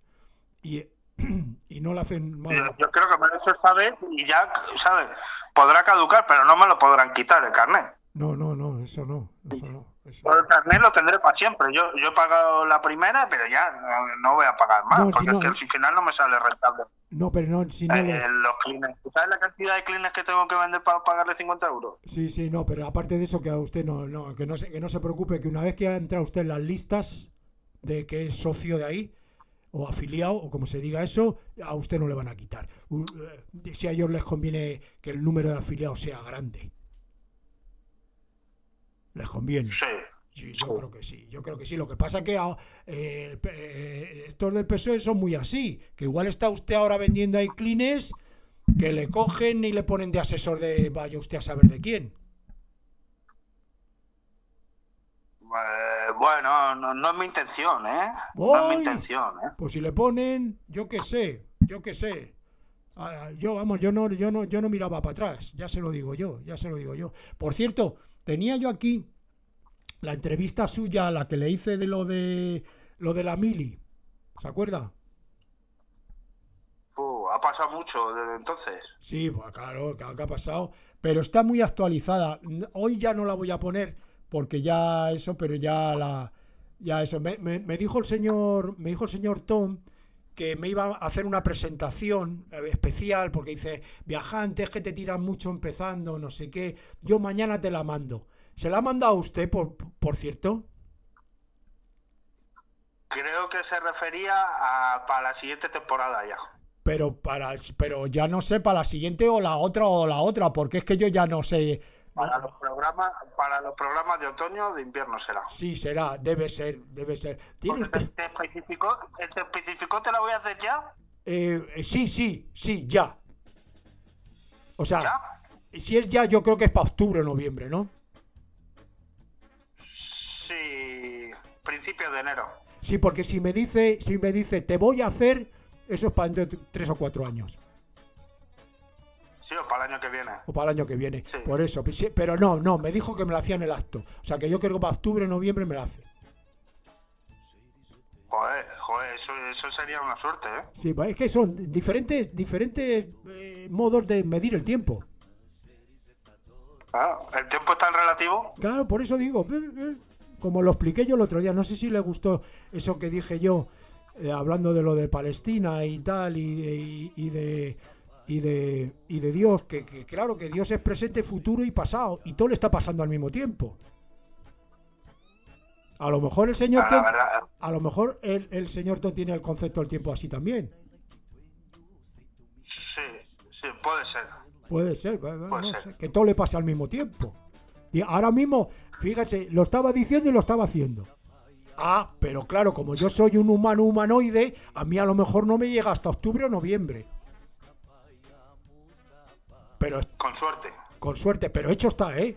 Y no lo hacen mal. Yo creo que me lo sabe y ya, ¿sabes? Podrá caducar, pero no me lo podrán quitar el carnet. No, eso no. El carnet lo tendré para siempre. Yo he pagado la primera, pero ya no voy a pagar más, porque es que al final no me sale rentable. No, pero no, si no los Kleenex. ¿Sabes la cantidad de Kleenex que tengo que vender para pagarle 50 euros? Sí, no, pero aparte de eso, que a usted que no se preocupe, que una vez que ha entrado usted en las listas de que es socio de ahí, o afiliado, o como se diga eso, a usted no le van a quitar. Si a ellos les conviene que el número de afiliados sea grande. ¿Les conviene? Sí, yo creo que sí. Lo que pasa es que estos del PSOE son muy así, que igual está usted ahora vendiendo ahí Kleenex, que le cogen y le ponen de asesor de vaya usted a saber de quién. Bueno, no es mi intención, No es mi intención, Pues si le ponen, yo qué sé. Yo no miraba para atrás, ya se lo digo yo. Por cierto, tenía yo aquí la entrevista suya, la que le hice de lo de la mili, ¿se acuerda? Ha pasado mucho desde entonces. Sí, pues claro que ha pasado, pero está muy actualizada. Hoy ya no la voy a poner porque ya eso, pero ya eso. Me dijo el señor Tom que me iba a hacer una presentación especial porque dice, viajantes que te tiran mucho empezando, no sé qué, yo mañana te la mando. ¿Se la ha mandado a usted, por cierto? Creo que se refería a para la siguiente temporada ya. Pero ya no sé, para la siguiente o la otra, porque es que yo ya no sé. Para los programas de otoño o de invierno será. Sí, será, debe ser. ¿Te especificó, te la voy a hacer ya? Sí, ya. O sea, ¿ya? Si es ya, yo creo que es para octubre o noviembre, ¿no? Sí, principios de enero. Sí, porque si me dice te voy a hacer, eso es para dentro de 3 o 4 años. Sí, o para el año que viene. Sí. Por eso, pero no, me dijo que me lo hacía en el acto. O sea, que yo creo que para octubre o noviembre me lo hace. Joder, eso sería una suerte, Sí, es que son diferentes modos de medir el tiempo. Claro, ¿el tiempo es tan relativo? Claro, por eso digo, como lo expliqué yo el otro día, no sé si le gustó eso que dije yo, hablando de lo de Palestina y tal, y de Dios, que claro que Dios es presente, futuro y pasado, y todo le está pasando al mismo tiempo. A lo mejor el señor el señor Tom tiene el concepto del tiempo así también. Sí, puede ser. Puede ser. Sé, que todo le pasa al mismo tiempo. Y ahora mismo, fíjate, lo estaba diciendo y lo estaba haciendo. Pero claro, como yo soy un humanoide, a mí a lo mejor no me llega hasta octubre o noviembre. Pero con suerte, pero hecho está, Sí.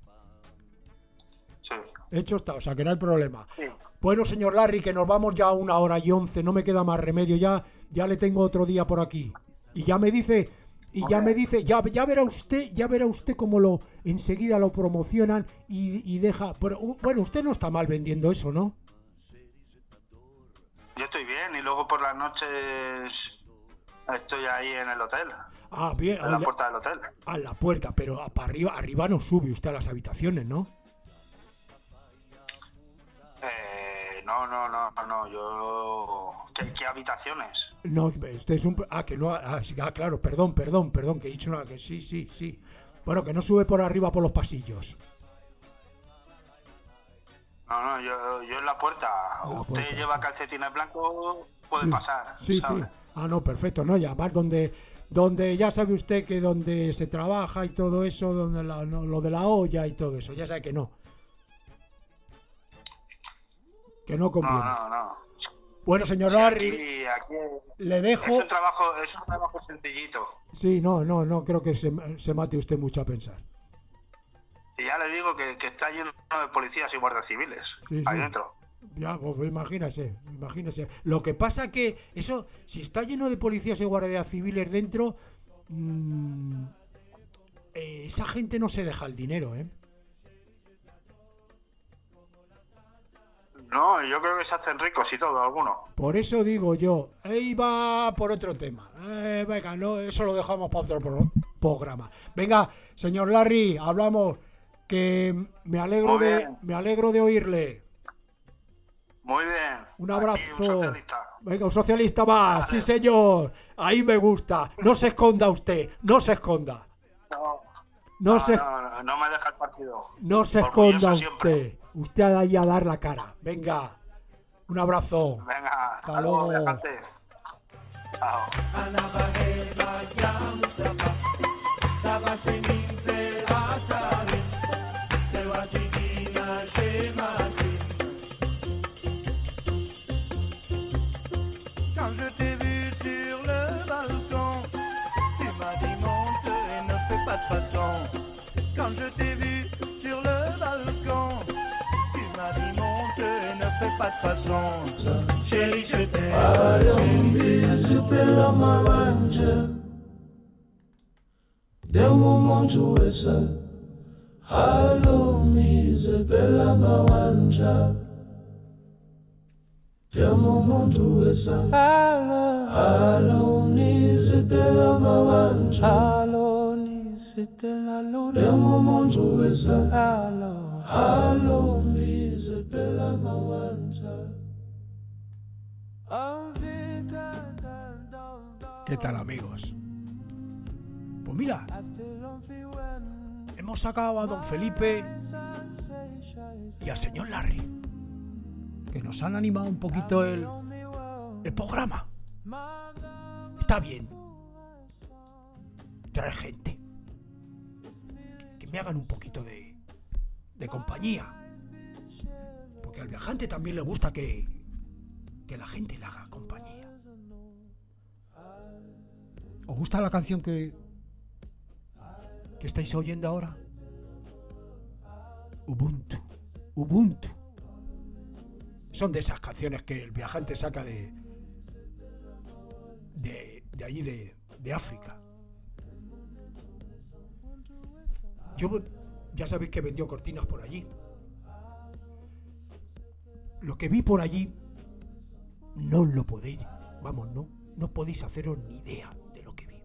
Hecho está, o sea que no hay problema. Sí. Bueno, señor Larry, que nos vamos ya a 1:11, no me queda más remedio, ya le tengo otro día por aquí. Y ya me dice Y ya me dice, ya verá usted cómo enseguida lo promocionan y deja... Pero, bueno, usted no está mal vendiendo eso, ¿no? Yo estoy bien, y luego por las noches estoy ahí en el hotel. Ah, bien. En la puerta del hotel. A la puerta, pero para arriba no sube usted a las habitaciones, ¿no? No, yo... ¿Qué habitaciones? No, usted es un... que no... claro, perdón, que he dicho nada, que sí. Bueno, que no sube por arriba por los pasillos. No, yo en la puerta. Usted lleva calcetines blancos, puede pasar, ¿sabe? Sí. Ah, no, perfecto, ¿no? Y además donde ya sabe usted que donde se trabaja y todo eso, donde lo de la olla y todo eso, ya sabe que no conviene. No. Bueno, señor Larry, aquí le dejo. Es un trabajo sencillito. Sí, no creo que se mate usted mucho a pensar. Y ya le digo que está lleno de policías y guardias civiles ahí dentro. Ya, pues imagínese. Lo que pasa que eso, si está lleno de policías y guardias civiles dentro, esa gente no se deja el dinero, ¿eh? No, yo creo que se hacen ricos y todo, algunos. Por eso digo yo, va por otro tema. Venga, no, eso lo dejamos para otro programa. Venga, señor Larry, hablamos, que me alegro de oírle. Muy bien. Un abrazo. Aquí, un socialista. Venga, un socialista más. Vale. Sí, señor. Ahí me gusta. No se esconda usted. No se esconda. No me deja el partido. No se esconda usted. Usted ahí a dar la cara. Venga. Un abrazo. Venga. Hasta luego. Chao. Quand je t'ai vu sur le balcon, tu m'as dit monte et ne fais pas de façon. Quand je t'ai vu sur le balcon, tu m'as dit monte et ne fais pas de façon. Chérie, je t'aime. ¿Qué tal, amigos? Pues mira, hemos sacado a don Felipe y al señor Larry, que nos han animado un poquito el programa. Está bien traer gente que me hagan un poquito de compañía, porque al viajante también le gusta que la gente le haga compañía. ¿Os gusta la canción que estáis oyendo ahora? Ubuntu. Son de esas canciones que el viajante saca de allí de África. Yo ya sabéis que vendió cortinas por allí. Lo que vi por allí no lo podéis, no podéis haceros ni idea de lo que vi.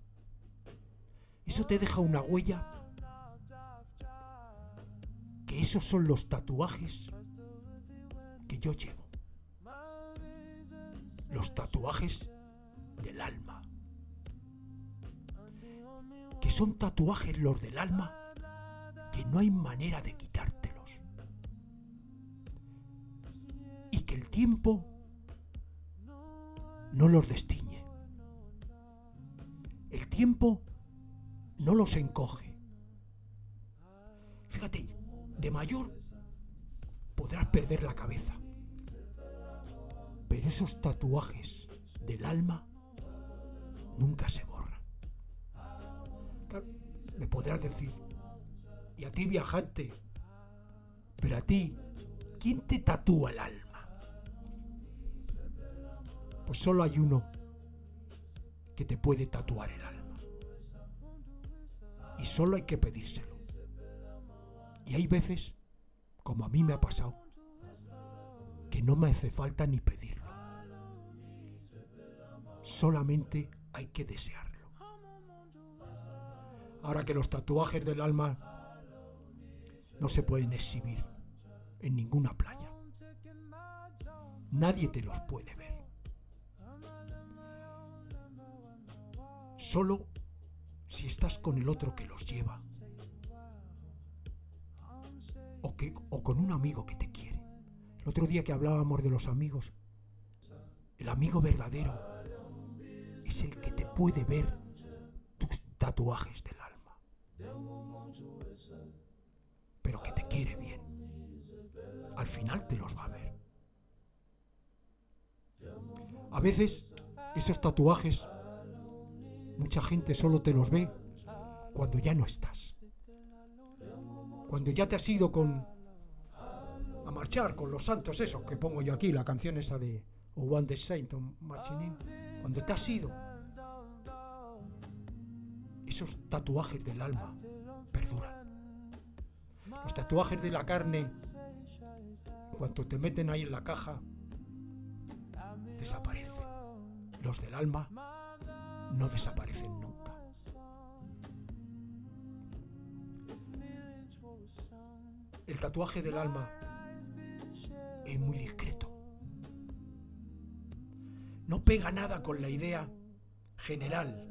Eso te deja una huella, que esos son los tatuajes que yo llevo. Los tatuajes del alma. Que son tatuajes los del alma que no hay manera de quitártelos. Y que el tiempo no los destiñe. El tiempo no los encoge. Fíjate, de mayor podrás perder la cabeza, pero esos tatuajes del alma nunca se borran. Claro, me podrás decir, y a ti, viajante, pero a ti, ¿quién te tatúa el alma? Pues solo hay uno que te puede tatuar el alma, y solo hay que pedírselo. Y hay veces, como a mí me ha pasado, que no me hace falta ni pedirlo. Solamente hay que desearlo. Ahora que los tatuajes del alma no se pueden exhibir en ninguna playa. Nadie te los puede ver. Solo si estás con el otro que los lleva. O con un amigo que te quiere. El otro día que hablábamos de los amigos, el amigo verdadero es el que te puede ver tus tatuajes del alma, pero que te quiere bien. Al final te los va a ver. A veces esos tatuajes mucha gente solo te los ve cuando ya no estás, cuando ya te has ido a marchar con los santos esos que pongo yo aquí, la canción esa de O One the Saint o Marching In. Cuando te has ido, esos tatuajes del alma perduran. Los tatuajes de la carne, cuando te meten ahí en la caja, desaparecen. Los del alma no desaparecen nunca. El tatuaje del alma es muy discreto. No pega nada con la idea general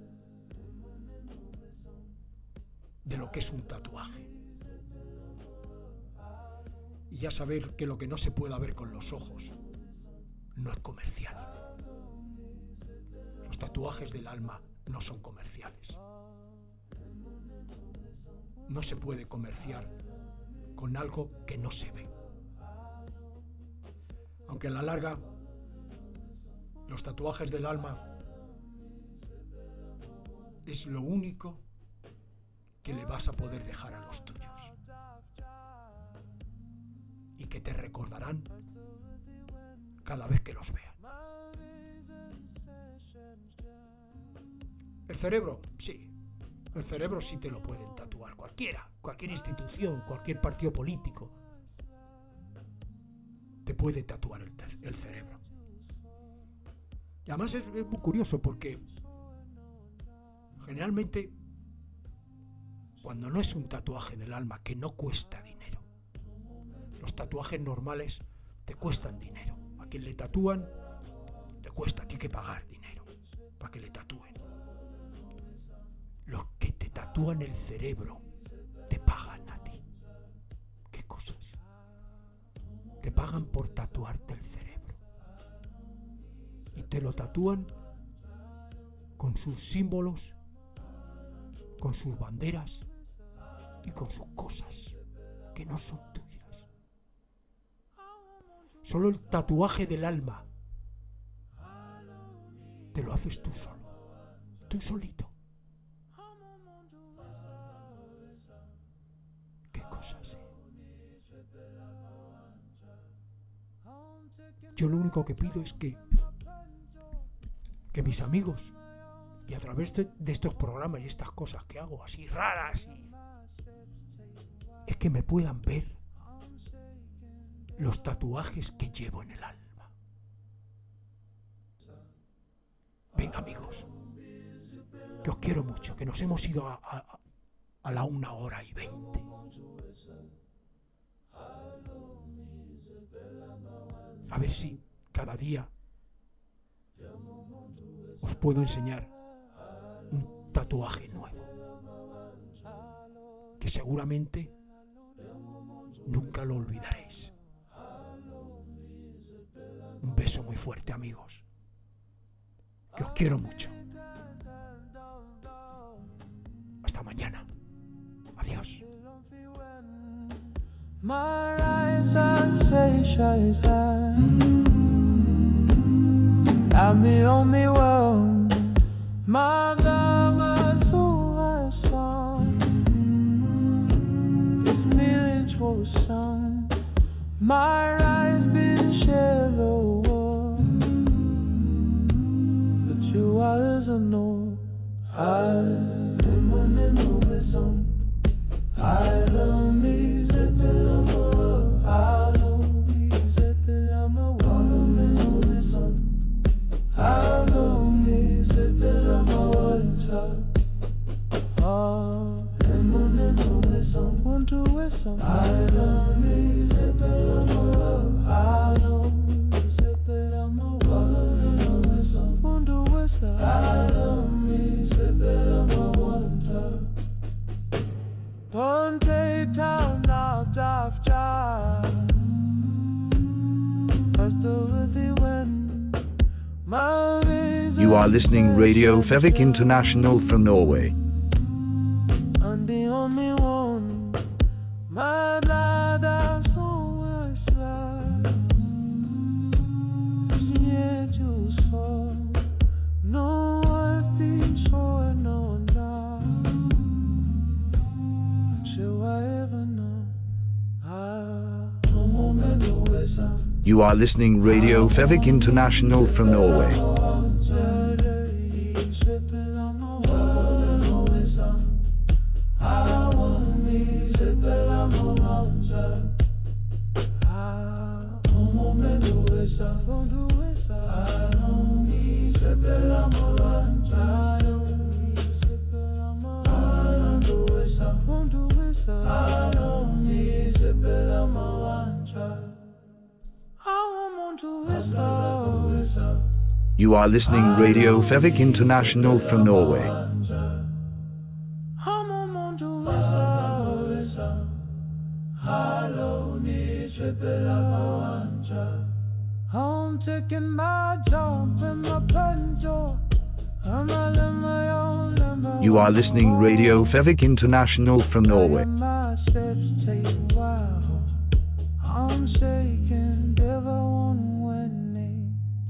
de lo que es un tatuaje. Y ya saber que lo que no se pueda ver con los ojos no es comercial. Los tatuajes del alma no son comerciales. No se puede comerciar con algo que no se ve. Aunque a la larga, los tatuajes del alma es lo único que le vas a poder dejar a los tuyos. Y que te recordarán cada vez que los vean. El cerebro, sí. El cerebro sí te lo pueden tatuar. Cualquier institución, cualquier partido político te puede tatuar el cerebro. Y además es muy curioso porque generalmente cuando no es un tatuaje del alma que no cuesta dinero, los tatuajes normales te cuestan dinero. A quien le tatúan te cuesta, tiene que pagar dinero para que le tatúen. Los que te tatúan el cerebro te pagan a ti. ¿Qué cosas? Te pagan por tatuarte el cerebro. Y te lo tatúan con sus símbolos, con sus banderas y con sus cosas que no son tuyas. Solo el tatuaje del alma te lo haces tú solo, tú solito. Qué cosas, Yo lo único que pido es que mis amigos, y a través de estos programas y estas cosas que hago así raras, es que me puedan ver los tatuajes que llevo en el alma. Venga, amigos, que os quiero mucho, que nos hemos ido a la 1:20. A ver si cada día os puedo enseñar un tatuaje nuevo, que seguramente nunca lo olvidaréis. Un beso muy fuerte, amigos, que os quiero mucho. Hasta mañana. Adiós. I'm the only one. My love is a song. It's millions for a song. My eyes been shallow. The 2 hours are no. I'm in the song. You are listening Radio Fevik International from Norway. You are listening Radio Fevik International from Norway. You are listening Radio Fevik International from Norway. You are listening Radio Fevik International from Norway.